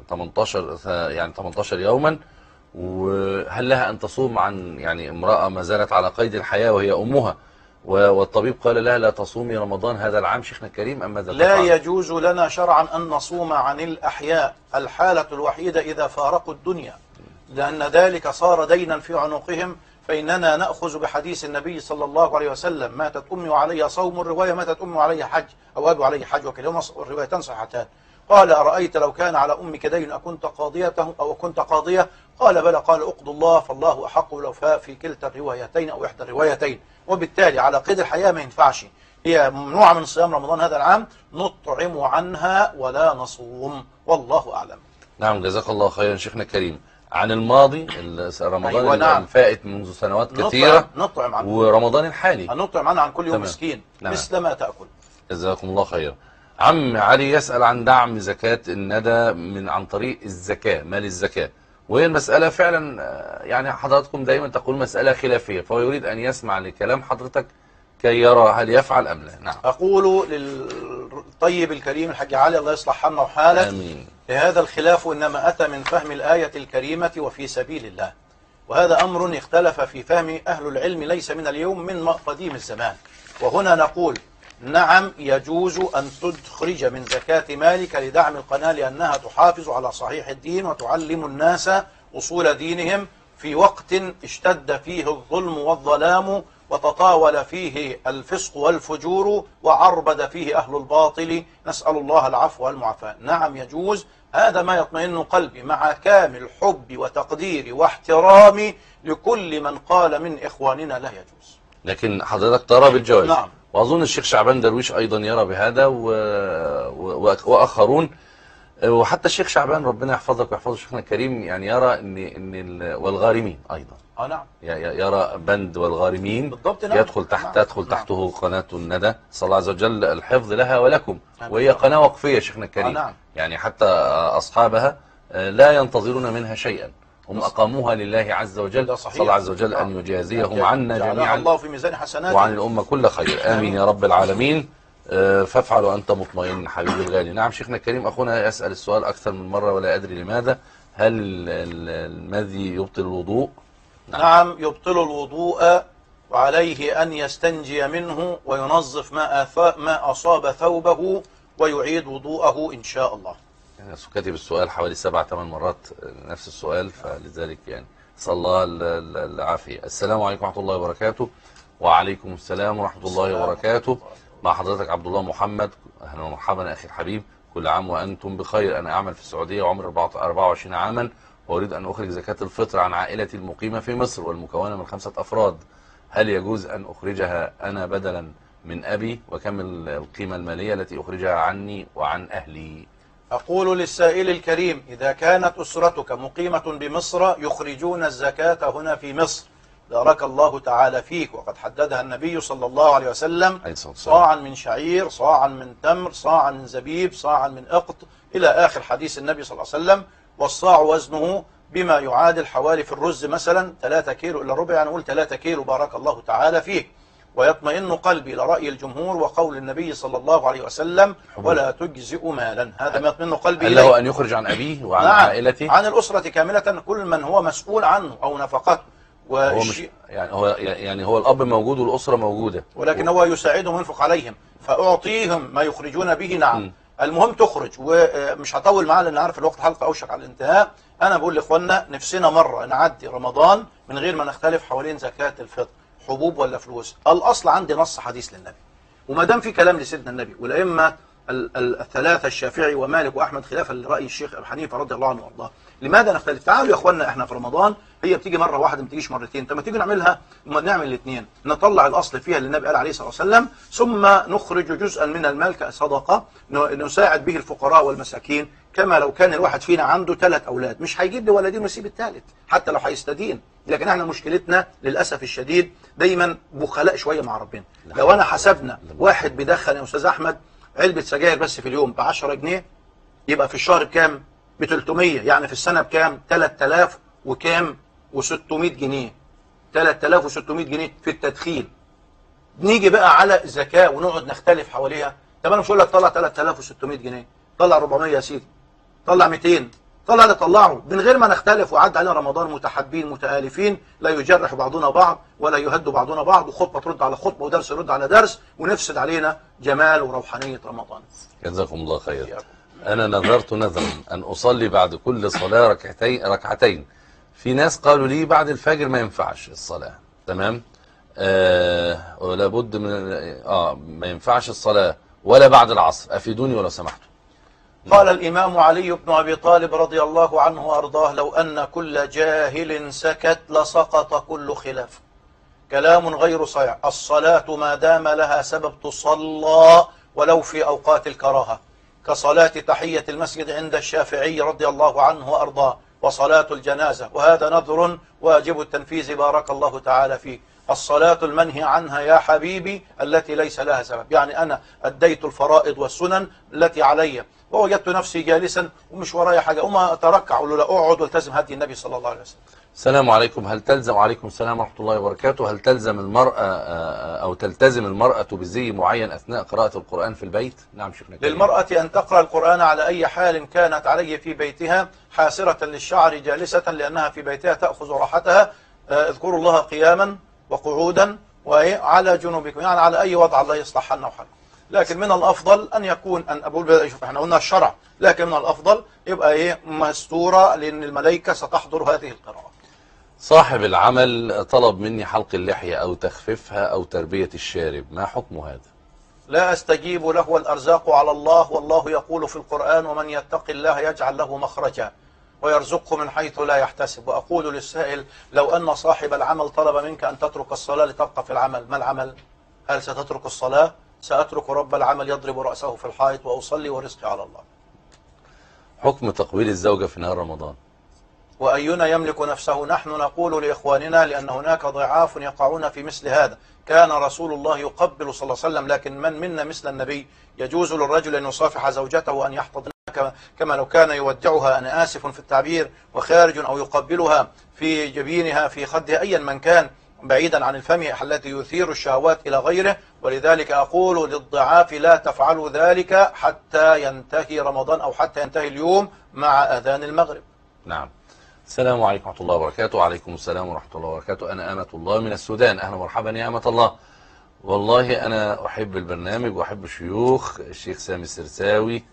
18 يوما، وهل لها أن تصوم عن يعني امرأة ما زالت على قيد الحياة وهي أمها، والطبيب قال لها لا تصومي رمضان هذا العام شيخنا الكريم، أم ماذا لا تفعل؟ يجوز لنا شرعا أن نصوم عن الأحياء، الحالة الوحيدة إذا فارقوا الدنيا، لأن ذلك صار دينا في عنقهم، فإننا نأخذ بحديث النبي صلى الله عليه وسلم: ماتت أمي وعلي صوم، الرواية ماتت أمي وعلي حج، أو أبي وعلي حج، وكلاهما الروايتان صحتان. قال: أرأيت لو كان على أمك دين أكنت قاضيته أو كنت قاضية؟ قال: بلى. قال: أقض الله، فالله أحق بالوفاء في كلتا الروايتين أو إحدى الروايتين. وبالتالي على قيد الحياة ما ينفعش، هي ممنوعة من صيام رمضان هذا العام، نطعم عنها ولا نصوم، والله أعلم. نعم جزاك الله خيرا شيخنا الكريم. عن الماضي رمضان أيوة نعم. الفائت منذ سنوات كثيرة، نطعم عنه، ورمضان الحالي نطعم عنه عن كل يوم مسكين. نعم. مثل ما تأكل. جزاكم الله خيرا. عم علي يسأل عن دعم زكاة الندى عن طريق الزكاة، مال الزكاة، وهي المسألة فعلا يعني حضراتكم دايما تقول مسألة خلافية، فهو يريد أن يسمع لكلام حضرتك كي يرى هل يفعل أم لا. نعم. أقول للطيب الكريم الحاج علي الله يصلح حالنا وحالك، آمين. هذا الخلاف إنما أتى من فهم الآية الكريمة وفي سبيل الله، وهذا أمر اختلف في فهم أهل العلم ليس من اليوم، من قديم الزمان. وهنا نقول: نعم يجوز أن تخرج من زكاة مالك لدعم القناة، لأنها تحافظ على صحيح الدين وتعلم الناس أصول دينهم في وقت اشتد فيه الظلم والظلام، وتطاول فيه الفسق والفجور، وعربد فيه أهل الباطل، نسأل الله العفو والمعافاة. نعم يجوز، هذا ما يطمئن قلبي، مع كامل حبي وتقديري واحترامي لكل من قال من إخواننا لا يجوز. لكن حضرتك ترى بالجواز. نعم. وأظن الشيخ شعبان درويش أيضا يرى بهذا وآخرون، وحتى الشيخ شعبان ربنا يحفظك ويحفظ شيخنا الكريم يعني يرى ان والغارمين ايضا نعم يرى بند والغارمين بالضبط. نعم. يدخل تحته قناة الندى، صلى الله عز وجل الحفظ لها ولكم، وهي قناة وقفية شيخنا الكريم. نعم. يعني حتى أصحابها لا ينتظرون منها شيئا، هم أقاموها لله عز وجل، صلى الله عز وجل أن يجازيهم عنا جميعا الله في ميزان حسناته وعن الأمة كل خير. آمين يا رب العالمين. فافعل وأنت مطمئن حبيبي الغالي. نعم شيخنا الكريم، أخونا يسأل السؤال أكثر من مرة ولا أدري لماذا: هل المذي يبطل الوضوء؟ نعم يبطل الوضوء، وعليه أن يستنجي منه وينظف ما أصاب ثوبه ويعيد وضوءه إن شاء الله. يعني كاتب السؤال حوالي 7-8 مرات نفس السؤال، فلذلك يعني نسأل الله العافية. السلام عليكم ورحمة الله وبركاته. وعليكم السلام ورحمة الله وبركاته. مع حضرتك عبد الله محمد. أهلا ومرحبا يا أخي الحبيب، كل عام وأنتم بخير. أنا أعمل في السعودية وعمري 24 عاما، وأريد أن أخرج زكاة الفطر عن عائلتي المقيمة في مصر والمكونة من 5 أفراد. هل يجوز أن أخرجها أنا بدلا من أبي؟ وكم القيمة المالية التي أخرجها عني وعن أهلي؟ أقول للسائل الكريم: إذا كانت أسرتك مقيمة بمصر يخرجون الزكاة هنا في مصر، بارك الله تعالى فيك، وقد حددها النبي صلى الله عليه وسلم: صاعا من شعير، صاعا من تمر، صاعا من زبيب، صاعا من اقط، إلى آخر حديث النبي صلى الله عليه وسلم. والصاع وزنه بما يعادل حوالي في الرز مثلا 3 كيلو إلا ربع، يعني نقول 3 كيلو بارك الله تعالى فيك. ويطمئن قلبي لرأي الجمهور وقول النبي صلى الله عليه وسلم: ولا تجزئ مالا. هذا ما يطمئن قلبي. هل له أن يخرج عن أبيه وعن عائلته؟ عن الأسرة كاملة، كل من هو مسؤول عنه أو نفقته. هو مش يعني هو الأب موجود والأسرة موجودة، ولكن هو يساعدهم وينفق عليهم، فأعطيهم ما يخرجون به. نعم. المهم تخرج، ومش هطول معاه لأن عارف الوقت حلقة أوشك على الانتهاء. أنا بقول لإخواننا نفسنا مرة نعدي رمضان من غير ما نختلف حوالين زكاة الفطر، حبوب ولا فلوس. الأصل عندي نص حديث للنبي، وما دام في كلام لسيدنا النبي والأئمة الثلاثة الشافعي ومالك وأحمد خلافا لرأي الشيخ أبو حنيفة رضي الله عنه وارضاه، لماذا نختلف؟ تعالوا يا اخوانا، احنا في رمضان هي بتيجي مره واحده ما بتجيش مرتين، طب ما تيجي نعملها، نعمل الاثنين، نطلع الاصل فيها اللي النبي قال عليه الصلاه والسلام، ثم نخرج جزءا من المال كصدقه نساعد به الفقراء والمساكين، كما لو كان الواحد فينا عنده 3 أولاد، مش هيجيب لي ولدين ويسيب الثالث حتى لو هيستدين. لكن احنا مشكلتنا للاسف الشديد دايما بخلاء شويه مع ربنا. لو انا حسبنا واحد بيدخن يا استاذ احمد علبه سجاير بس في اليوم ب 10 جنيه، يبقى في الشهر بكام؟ ب 300، يعني في السنة بكام؟ 3000 وكام؟ و600 جنيه. 3600 جنيه في التدخين. نيجي بقى على الزكاة ونقعد نختلف حواليها. طب انا مش هقول لك طلع 3600 جنيه، طلع 400 يا سيدي، طلع 200، طلع اللي طلعه، من غير ما نختلف. وعد علينا رمضان متحابين متآلفين، لا يجرح بعضنا بعض ولا يهد بعضنا بعض، وخطبة ترد على خطبة ودرس يرد على درس، ونفسد علينا جمال وروحانية رمضان. جزاكم الله خير. أنا نذرت نذرا أن أصلي بعد كل صلاة ركعتين. في ناس قالوا لي بعد الفجر ما ينفعش الصلاة، تمام؟ ولا بد من ما ينفعش الصلاة ولا بعد العصر، أفيدوني ولو سمحتوا. قال الإمام علي بن أبي طالب رضي الله عنه وأرضاه: لو أن كل جاهل سكت لسقط كل خلاف. كلام غير صحيح. الصلاة ما دام لها سبب تصلى ولو في أوقات الكراهة، كصلاة تحية المسجد عند الشافعي رضي الله عنه وأرضاه، وصلاة الجنازة، وهذا نذر واجب التنفيذ بارك الله تعالى فيه. الصلاة المنهي عنها يا حبيبي التي ليس لها سبب، يعني أنا أديت الفرائض والسنن التي علي ووجدت نفسي جالسا ومش ورايا حاجة، وما أتركع أقول له لا، أقعد والتزم هدي النبي صلى الله عليه وسلم. السلام عليكم. هل تلزم عليكم السلام ورحمة الله وبركاته. هل تلزم المرأة أو تلتزم المرأة بزي معين أثناء قراءة القرآن في البيت؟ نعم شيخنا. للمرأة أن تقرأ القرآن على أي حال كانت عليه في بيتها، حاسرة للشعر جالسة لأنها في بيتها تأخذ راحتها. اذكروا الله قياما وقعودا وعلى جنوبكم، يعني على أي وضع الله يصلح حالنا وحالكم. لكن من الأفضل أن يكون احنا قلنا الشرع، لكن من الأفضل يبقى مستورة، لأن الملائكة ستحضر هذه القراءة. صاحب العمل طلب مني حلق اللحية أو تخفيفها أو تربية الشارب، ما حكم هذا؟ لا أستجيب له، والأرزاق على الله، والله يقول في القرآن: ومن يتق الله يجعل له مخرجا ويرزقه من حيث لا يحتسب. وأقول للسائل: لو أن صاحب العمل طلب منك أن تترك الصلاة لتبقى في العمل، ما العمل؟ هل ستترك الصلاة؟ سأترك رب العمل يضرب رأسه في الحائط وأصلي ورزقي على الله. حكم تقبيل الزوجة في نهار رمضان؟ وأينا يملك نفسه؟ نحن نقول لإخواننا لأن هناك ضعاف يقعون في مثل هذا. كان رسول الله يقبل صلى الله عليه وسلم، لكن من منا مثل النبي؟ يجوز للرجل أن يصافح زوجته وأن يحتضنها كما لو كان يودعها، أنا آسف في التعبير، وخارج، أو يقبلها في جبينها في خدها، أيا من كان، بعيدا عن الفم التي يثير الشهوات إلى غيره. ولذلك أقول للضعاف: لا تفعلوا ذلك حتى ينتهي رمضان أو حتى ينتهي اليوم مع أذان المغرب. نعم. السلام عليكم ورحمة الله وبركاته. وعليكم السلام ورحمة الله وبركاته. أنا أمة الله من السودان. أهلا ومرحبا يا أمة الله. والله أنا أحب البرنامج وأحب الشيوخ، الشيخ سامي السرساوي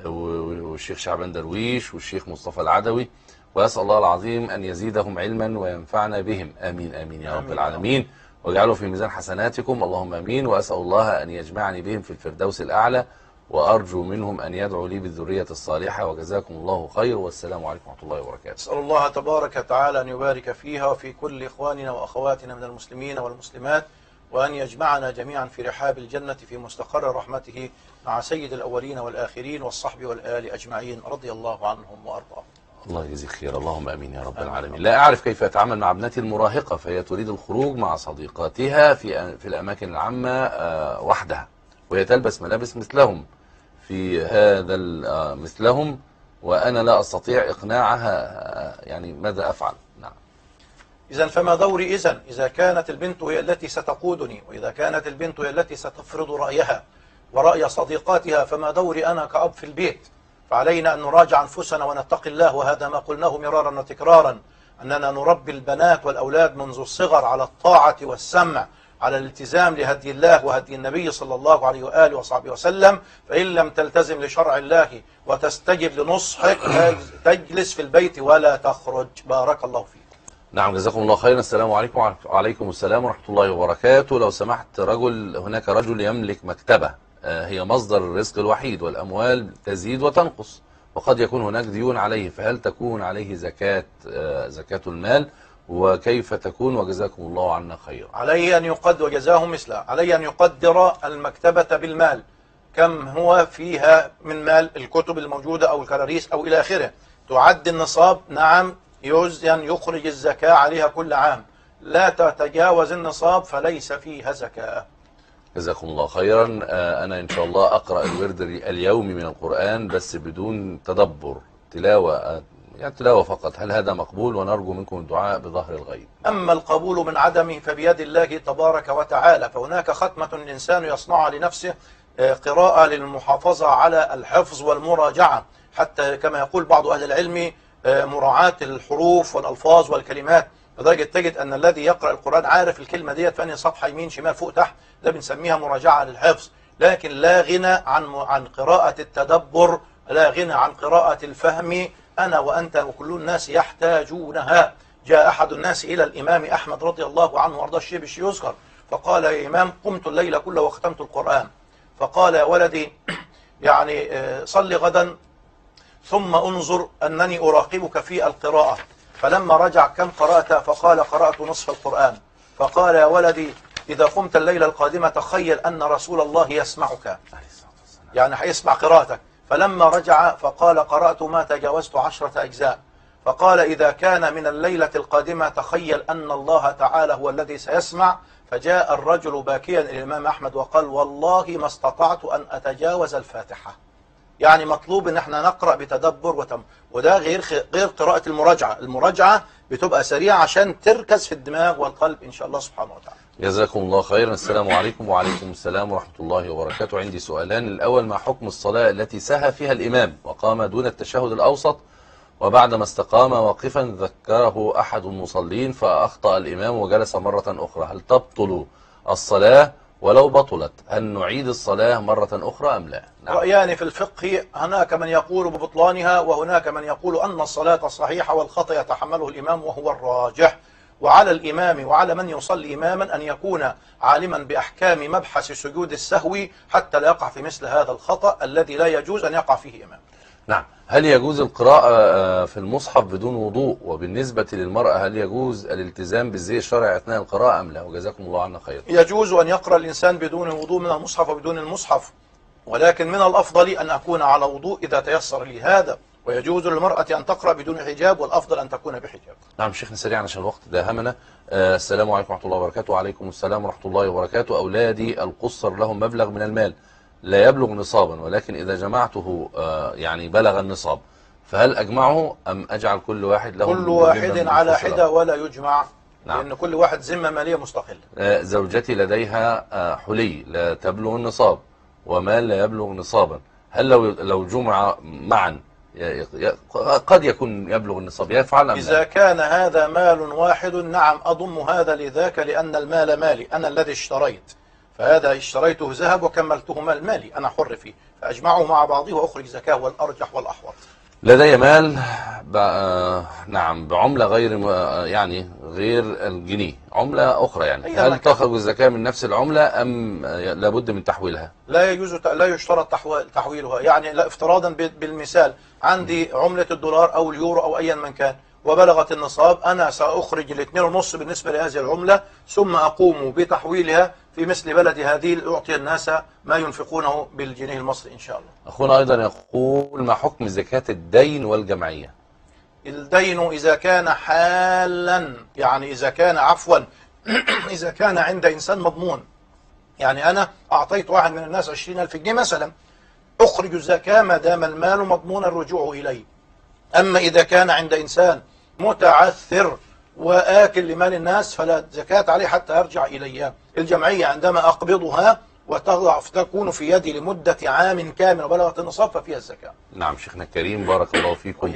والشيخ شعبان درويش والشيخ مصطفى العدوي، وأسأل الله العظيم أن يزيدهم علما وينفعنا بهم. آمين آمين يا رب العالمين، واجعله في ميزان حسناتكم اللهم آمين. وأسأل الله أن يجمعني بهم في الفردوس الأعلى، وأرجو منهم أن يدعوا لي بالذرية الصالحة. وجزاكم الله خير، والسلام عليكم ورحمة الله وبركاته. أسأل الله تبارك وتعالى أن يبارك فيها وفي كل إخواننا وأخواتنا من المسلمين والمسلمات، وأن يجمعنا جميعا في رحاب الجنة في مستقر رحمته مع سيد الأولين والآخرين والصحب والآل أجمعين رضي الله عنهم وأرضاهم. الله يجزيك خير، اللهم امين يا رب العالمين. لا اعرف كيف اتعامل مع ابنتي المراهقه، فهي تريد الخروج مع صديقاتها في الاماكن العامه وحدها، وهي تلبس ملابس مثلهم في هذا مثلهم، وانا لا استطيع اقناعها. يعني ماذا افعل؟ نعم. إذا فما دوري إذا كانت البنت هي التي ستقودني، وإذا كانت البنت هي التي ستفرض رأيها ورأي صديقاتها، فما دوري أنا كأب في البيت؟ فعلينا أن نراجع أنفسنا ونتقي الله، وهذا ما قلناه مرارا وتكرارا، أننا نربي البنات والأولاد منذ الصغر على الطاعة والسمع، على الالتزام لهدي الله وهدي النبي صلى الله عليه وآله وصحبه وسلم. فإن لم تلتزم لشرع الله وتستجب لنصحك تجلس في البيت ولا تخرج. بارك الله فيك. نعم جزاكم الله خيرا. السلام عليكم. وعليكم السلام ورحمة الله وبركاته. لو سمحت، هناك رجل يملك مكتبة هي مصدر الرزق الوحيد، والأموال تزيد وتنقص، وقد يكون هناك ديون عليه، فهل تكون عليه زكاة المال؟ وكيف تكون؟ وجزاكم الله عنا خيرا. عليه أن يقدر، وجزاهم مثله، عليه أن يقدر المكتبة بالمال، كم هو فيها من مال، الكتب الموجودة أو الكراريس أو إلى آخره، تعد النصاب. نعم يزن يخرج الزكاة عليها كل عام، لا تتجاوز النصاب فليس فيها زكاة. جزاكم الله خيرا. أنا إن شاء الله أقرأ الورد اليومي من القرآن بس بدون تدبر، تلاوة، يعني تلاوة فقط. هل هذا مقبول؟ ونرجو منكم الدعاء بظهر الغيب. أما القبول من عدمه فبيد الله تبارك وتعالى، فهناك ختمة الإنسان يصنعها لنفسه، قراءة للمحافظة على الحفظ والمراجعة، حتى كما يقول بعض أهل العلم مراعاة الحروف والألفاظ والكلمات، لدرجة تجد أن الذي يقرأ القرآن عارف الكلمة ديت فأني صفحة يمين شمال فوق تحت، ده بنسميها مراجعة للحفظ. لكن لا غنى عن قراءة التدبر، لا غنى عن قراءة الفهم. أنا وأنت وكل الناس يحتاجونها. جاء أحد الناس إلى الإمام أحمد رضي الله عنه وأرضاه، الشيبشي يذكر، فقال: يا إمام، قمت الليل كله وختمت القرآن. فقال: يا ولدي، يعني صل غدا ثم انظر أنني أراقبك في القراءة. فلما رجع: كم قرأت؟ فقال: قرأت نصف القرآن. فقال: يا ولدي، إذا قمت الليلة القادمة تخيل أن رسول الله يسمعك، يعني هيسمع قراءتك. فلما رجع فقال: قرأت ما تجاوزت 10 أجزاء. فقال: إذا كان من الليلة القادمة تخيل أن الله تعالى هو الذي سيسمع. فجاء الرجل باكيا إلى الإمام أحمد وقال: والله ما استطعت أن أتجاوز الفاتحة. يعني مطلوب ان احنا نقرأ بتدبر وده غير قراءة المراجعة. المراجعة بتبقى سريعة عشان تركز في الدماغ والقلب إن شاء الله سبحانه وتعالى. جزاكم الله خيرا. السلام عليكم. وعليكم السلام ورحمة الله وبركاته. عندي سؤالان. الأول: ما حكم الصلاة التي سهى فيها الإمام وقام دون التشهد الأوسط، وبعدما استقام واقفا ذكره أحد المصلين فأخطأ الإمام وجلس مرة أخرى، هل تبطل الصلاة؟ ولو بطلت هل نعيد الصلاة مرة أخرى أم لا؟ نعم. رأيان في الفقه، هناك من يقول ببطلانها وهناك من يقول أن الصلاة صحيحة والخطأ يتحمله الإمام وهو الراجح. وعلى الإمام وعلى من يصلي إماما أن يكون عالما بأحكام مبحث سجود السهو حتى لا يقع في مثل هذا الخطأ الذي لا يجوز أن يقع فيه إمام. نعم. هل يجوز القراءة في المصحف بدون وضوء؟ وبالنسبة للمرأة هل يجوز الالتزام بالزي الشرعي أثناء القراءة أم لا؟ وجزاكم الله عنا خير. يجوز أن يقرأ الإنسان بدون وضوء من المصحف وبدون المصحف، ولكن من الأفضل أن أكون على وضوء إذا تيسر لي هذا. ويجوز للمرأة أن تقرأ بدون حجاب، والأفضل أن تكون بحجاب. نعم شيخنا سريعا عشان الوقت داهمنا. السلام عليكم ورحمة الله وبركاته. وعليكم السلام ورحمة الله وبركاته. أولادي القصر لهم مبلغ من المال لا يبلغ نصابا، ولكن إذا جمعته يعني بلغ النصاب، فهل أجمعه أم أجعل كل واحد له كل واحد على حدة ولا يجمع؟ نعم. لأن كل واحد ذمة مالية مستقلة. زوجتي لديها حلي لا تبلغ النصاب ومال لا يبلغ نصابا، هل لو جمع معا قد يكون يبلغ النصاب يفعل أم إذا لا؟ كان هذا مال واحد نعم أضم هذا لذاك، لأن المال مالي، أنا الذي اشتريت، فهذا اشتريته ذهب وكملته مال مالي، أنا حر فيه، فأجمعه مع بعضه وأخرج زكاة، والأرجح والأحوط. لدي مال نعم بعملة غير يعني غير الجنيه، عملة أخرى يعني، هل تخرج الزكاة من نفس العملة أم لابد من تحويلها؟ لا يشترط تحويلها، يعني لا افتراضا بالمثال عندي عملة الدولار أو اليورو أو أيا من كان وبلغت النصاب، أنا سأخرج 2.5 بالنسبة لهذه العملة، ثم أقوم بتحويلها في مثل بلد هذه لأعطي الناس ما ينفقونه بالجنيه المصري إن شاء الله. أخونا أيضا يقول ما حكم زكاة الدين والجمعية؟ الدين إذا كان حالا، يعني إذا كان عفوا إذا كان عند إنسان مضمون، يعني أنا أعطيت واحد من الناس 20,000 جنيه مثلا، أخرج الزكاة ما دام المال مضمون الرجوع إليه. أما إذا كان عند إنسان متعثر وآكل لمال الناس فلا زكاة عليه حتى يرجع إليها. الجمعية عندما أقبضها وتكون في يدي لمدة عام كامل وبلغت النصاب ففيها الزكاة. نعم شيخنا الكريم بارك الله فيكم.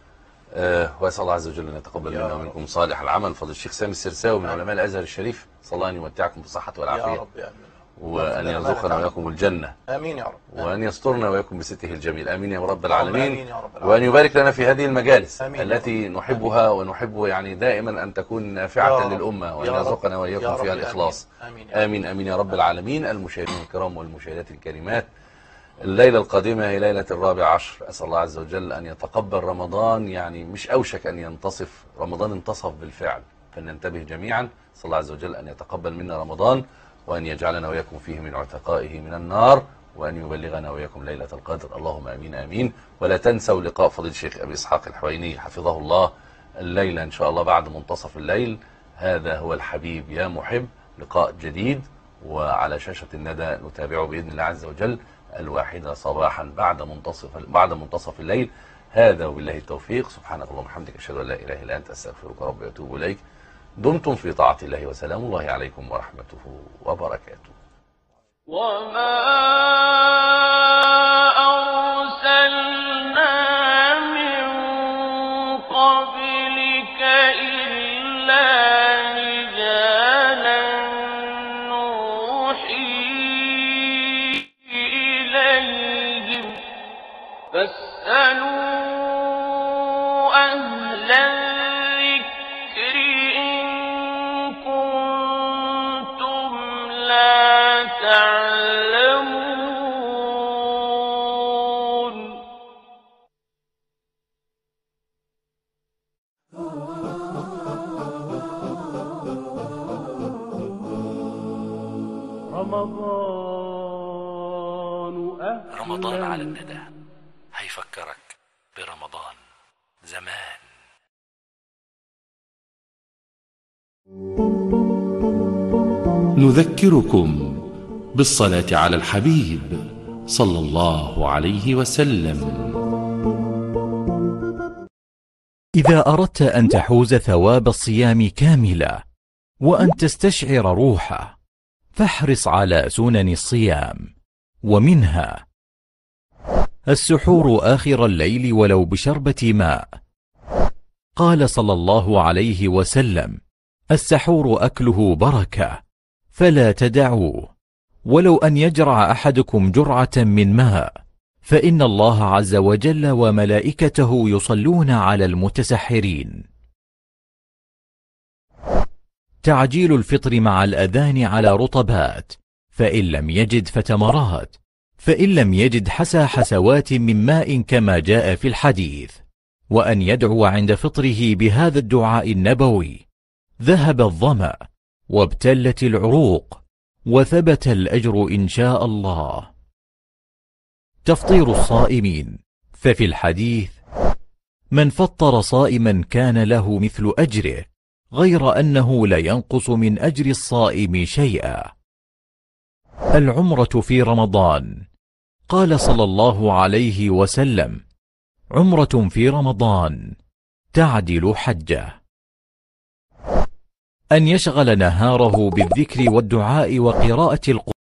وأسأل الله عز وجل أن يتقبل منا ومنكم صالح العمل. فضل الشيخ سامي السرساوي من علماء الأزهر الشريف، صلى الله أن يمتعكم بالصحة والعافية يا رب يا أمين. وأن يرزقنا وإياكم الجنة، آمين يا رب، وأن يسترنا وإياكم بسته الجميل، آمين يا رب العالمين. آمين يا رب العالمين. وأن يبارك لنا في هذه المجالس التي نحبها ونحب يعني دائما أن تكون نافعة للأمة، وأن يرزقنا وإياكم فيها الإخلاص. آمين آمين يا رب العالمين. المشاهدين الكرام والمشاهدات الكريمات، الليلة القادمة هي ليلة 14، أسأل الله عز وجل أن يتقبل رمضان، يعني مش أوشك أن ينتصف، رمضان انتصف بالفعل، فلننتبه جميعا. أسأل الله عز وجل أن يتقبل منا رمضان، وأن يجعلنا وإياكم فيه من عتقائه من النار، وأن يبلغنا وإياكم ليلة القدر، اللهم آمين آمين. ولا تنسوا لقاء فضيلة الشيخ أبي إسحاق الحويني حفظه الله الليلة إن شاء الله بعد منتصف الليل. هذا هو الحبيب يا محب، لقاء جديد وعلى شاشة الندى نتابعه بإذن الله عز وجل 1 صباحا بعد منتصف الليل. هذا وبالله التوفيق. سبحانك اللهم وبحمدك، أشهد أن لا إله إلا أنت، أستغفرك ربي وأتوب إليك. دمتم في طاعة الله، وسلام الله عليكم ورحمته وبركاته. وما أرسلنا من قبلك إلا رجالا نوحي إليهم فاسألوا أهل الذكر إن كنتم لا تعلمون. رمضان على الندى هيفكرك برمضان زمان. نذكركم بالصلاة على الحبيب صلى الله عليه وسلم. إذا أردت أن تحوز ثواب الصيام كاملا وأن تستشعر روحه، فاحرص على سنن الصيام، ومنها السحور آخر الليل ولو بشربة ماء. قال صلى الله عليه وسلم: السحور أكله بركة فلا تدعوه، ولو أن يجرع أحدكم جرعة من ماء، فإن الله عز وجل وملائكته يصلون على المتسحرين. تعجيل الفطر مع الأذان على رطبات، فإن لم يجد فتمرات، فإن لم يجد حسى حسوات من ماء كما جاء في الحديث. وأن يدعو عند فطره بهذا الدعاء النبوي: ذهب الظمأ وابتلت العروق وثبت الأجر إن شاء الله. تفطير الصائمين، ففي الحديث: من فطر صائما كان له مثل أجره، غير أنه لا ينقص من أجر الصائم شيئا. العمرة في رمضان، قال صلى الله عليه وسلم: عمرة في رمضان تعدل حجة. أن يشغل نهاره بالذكر والدعاء وقراءة القرآن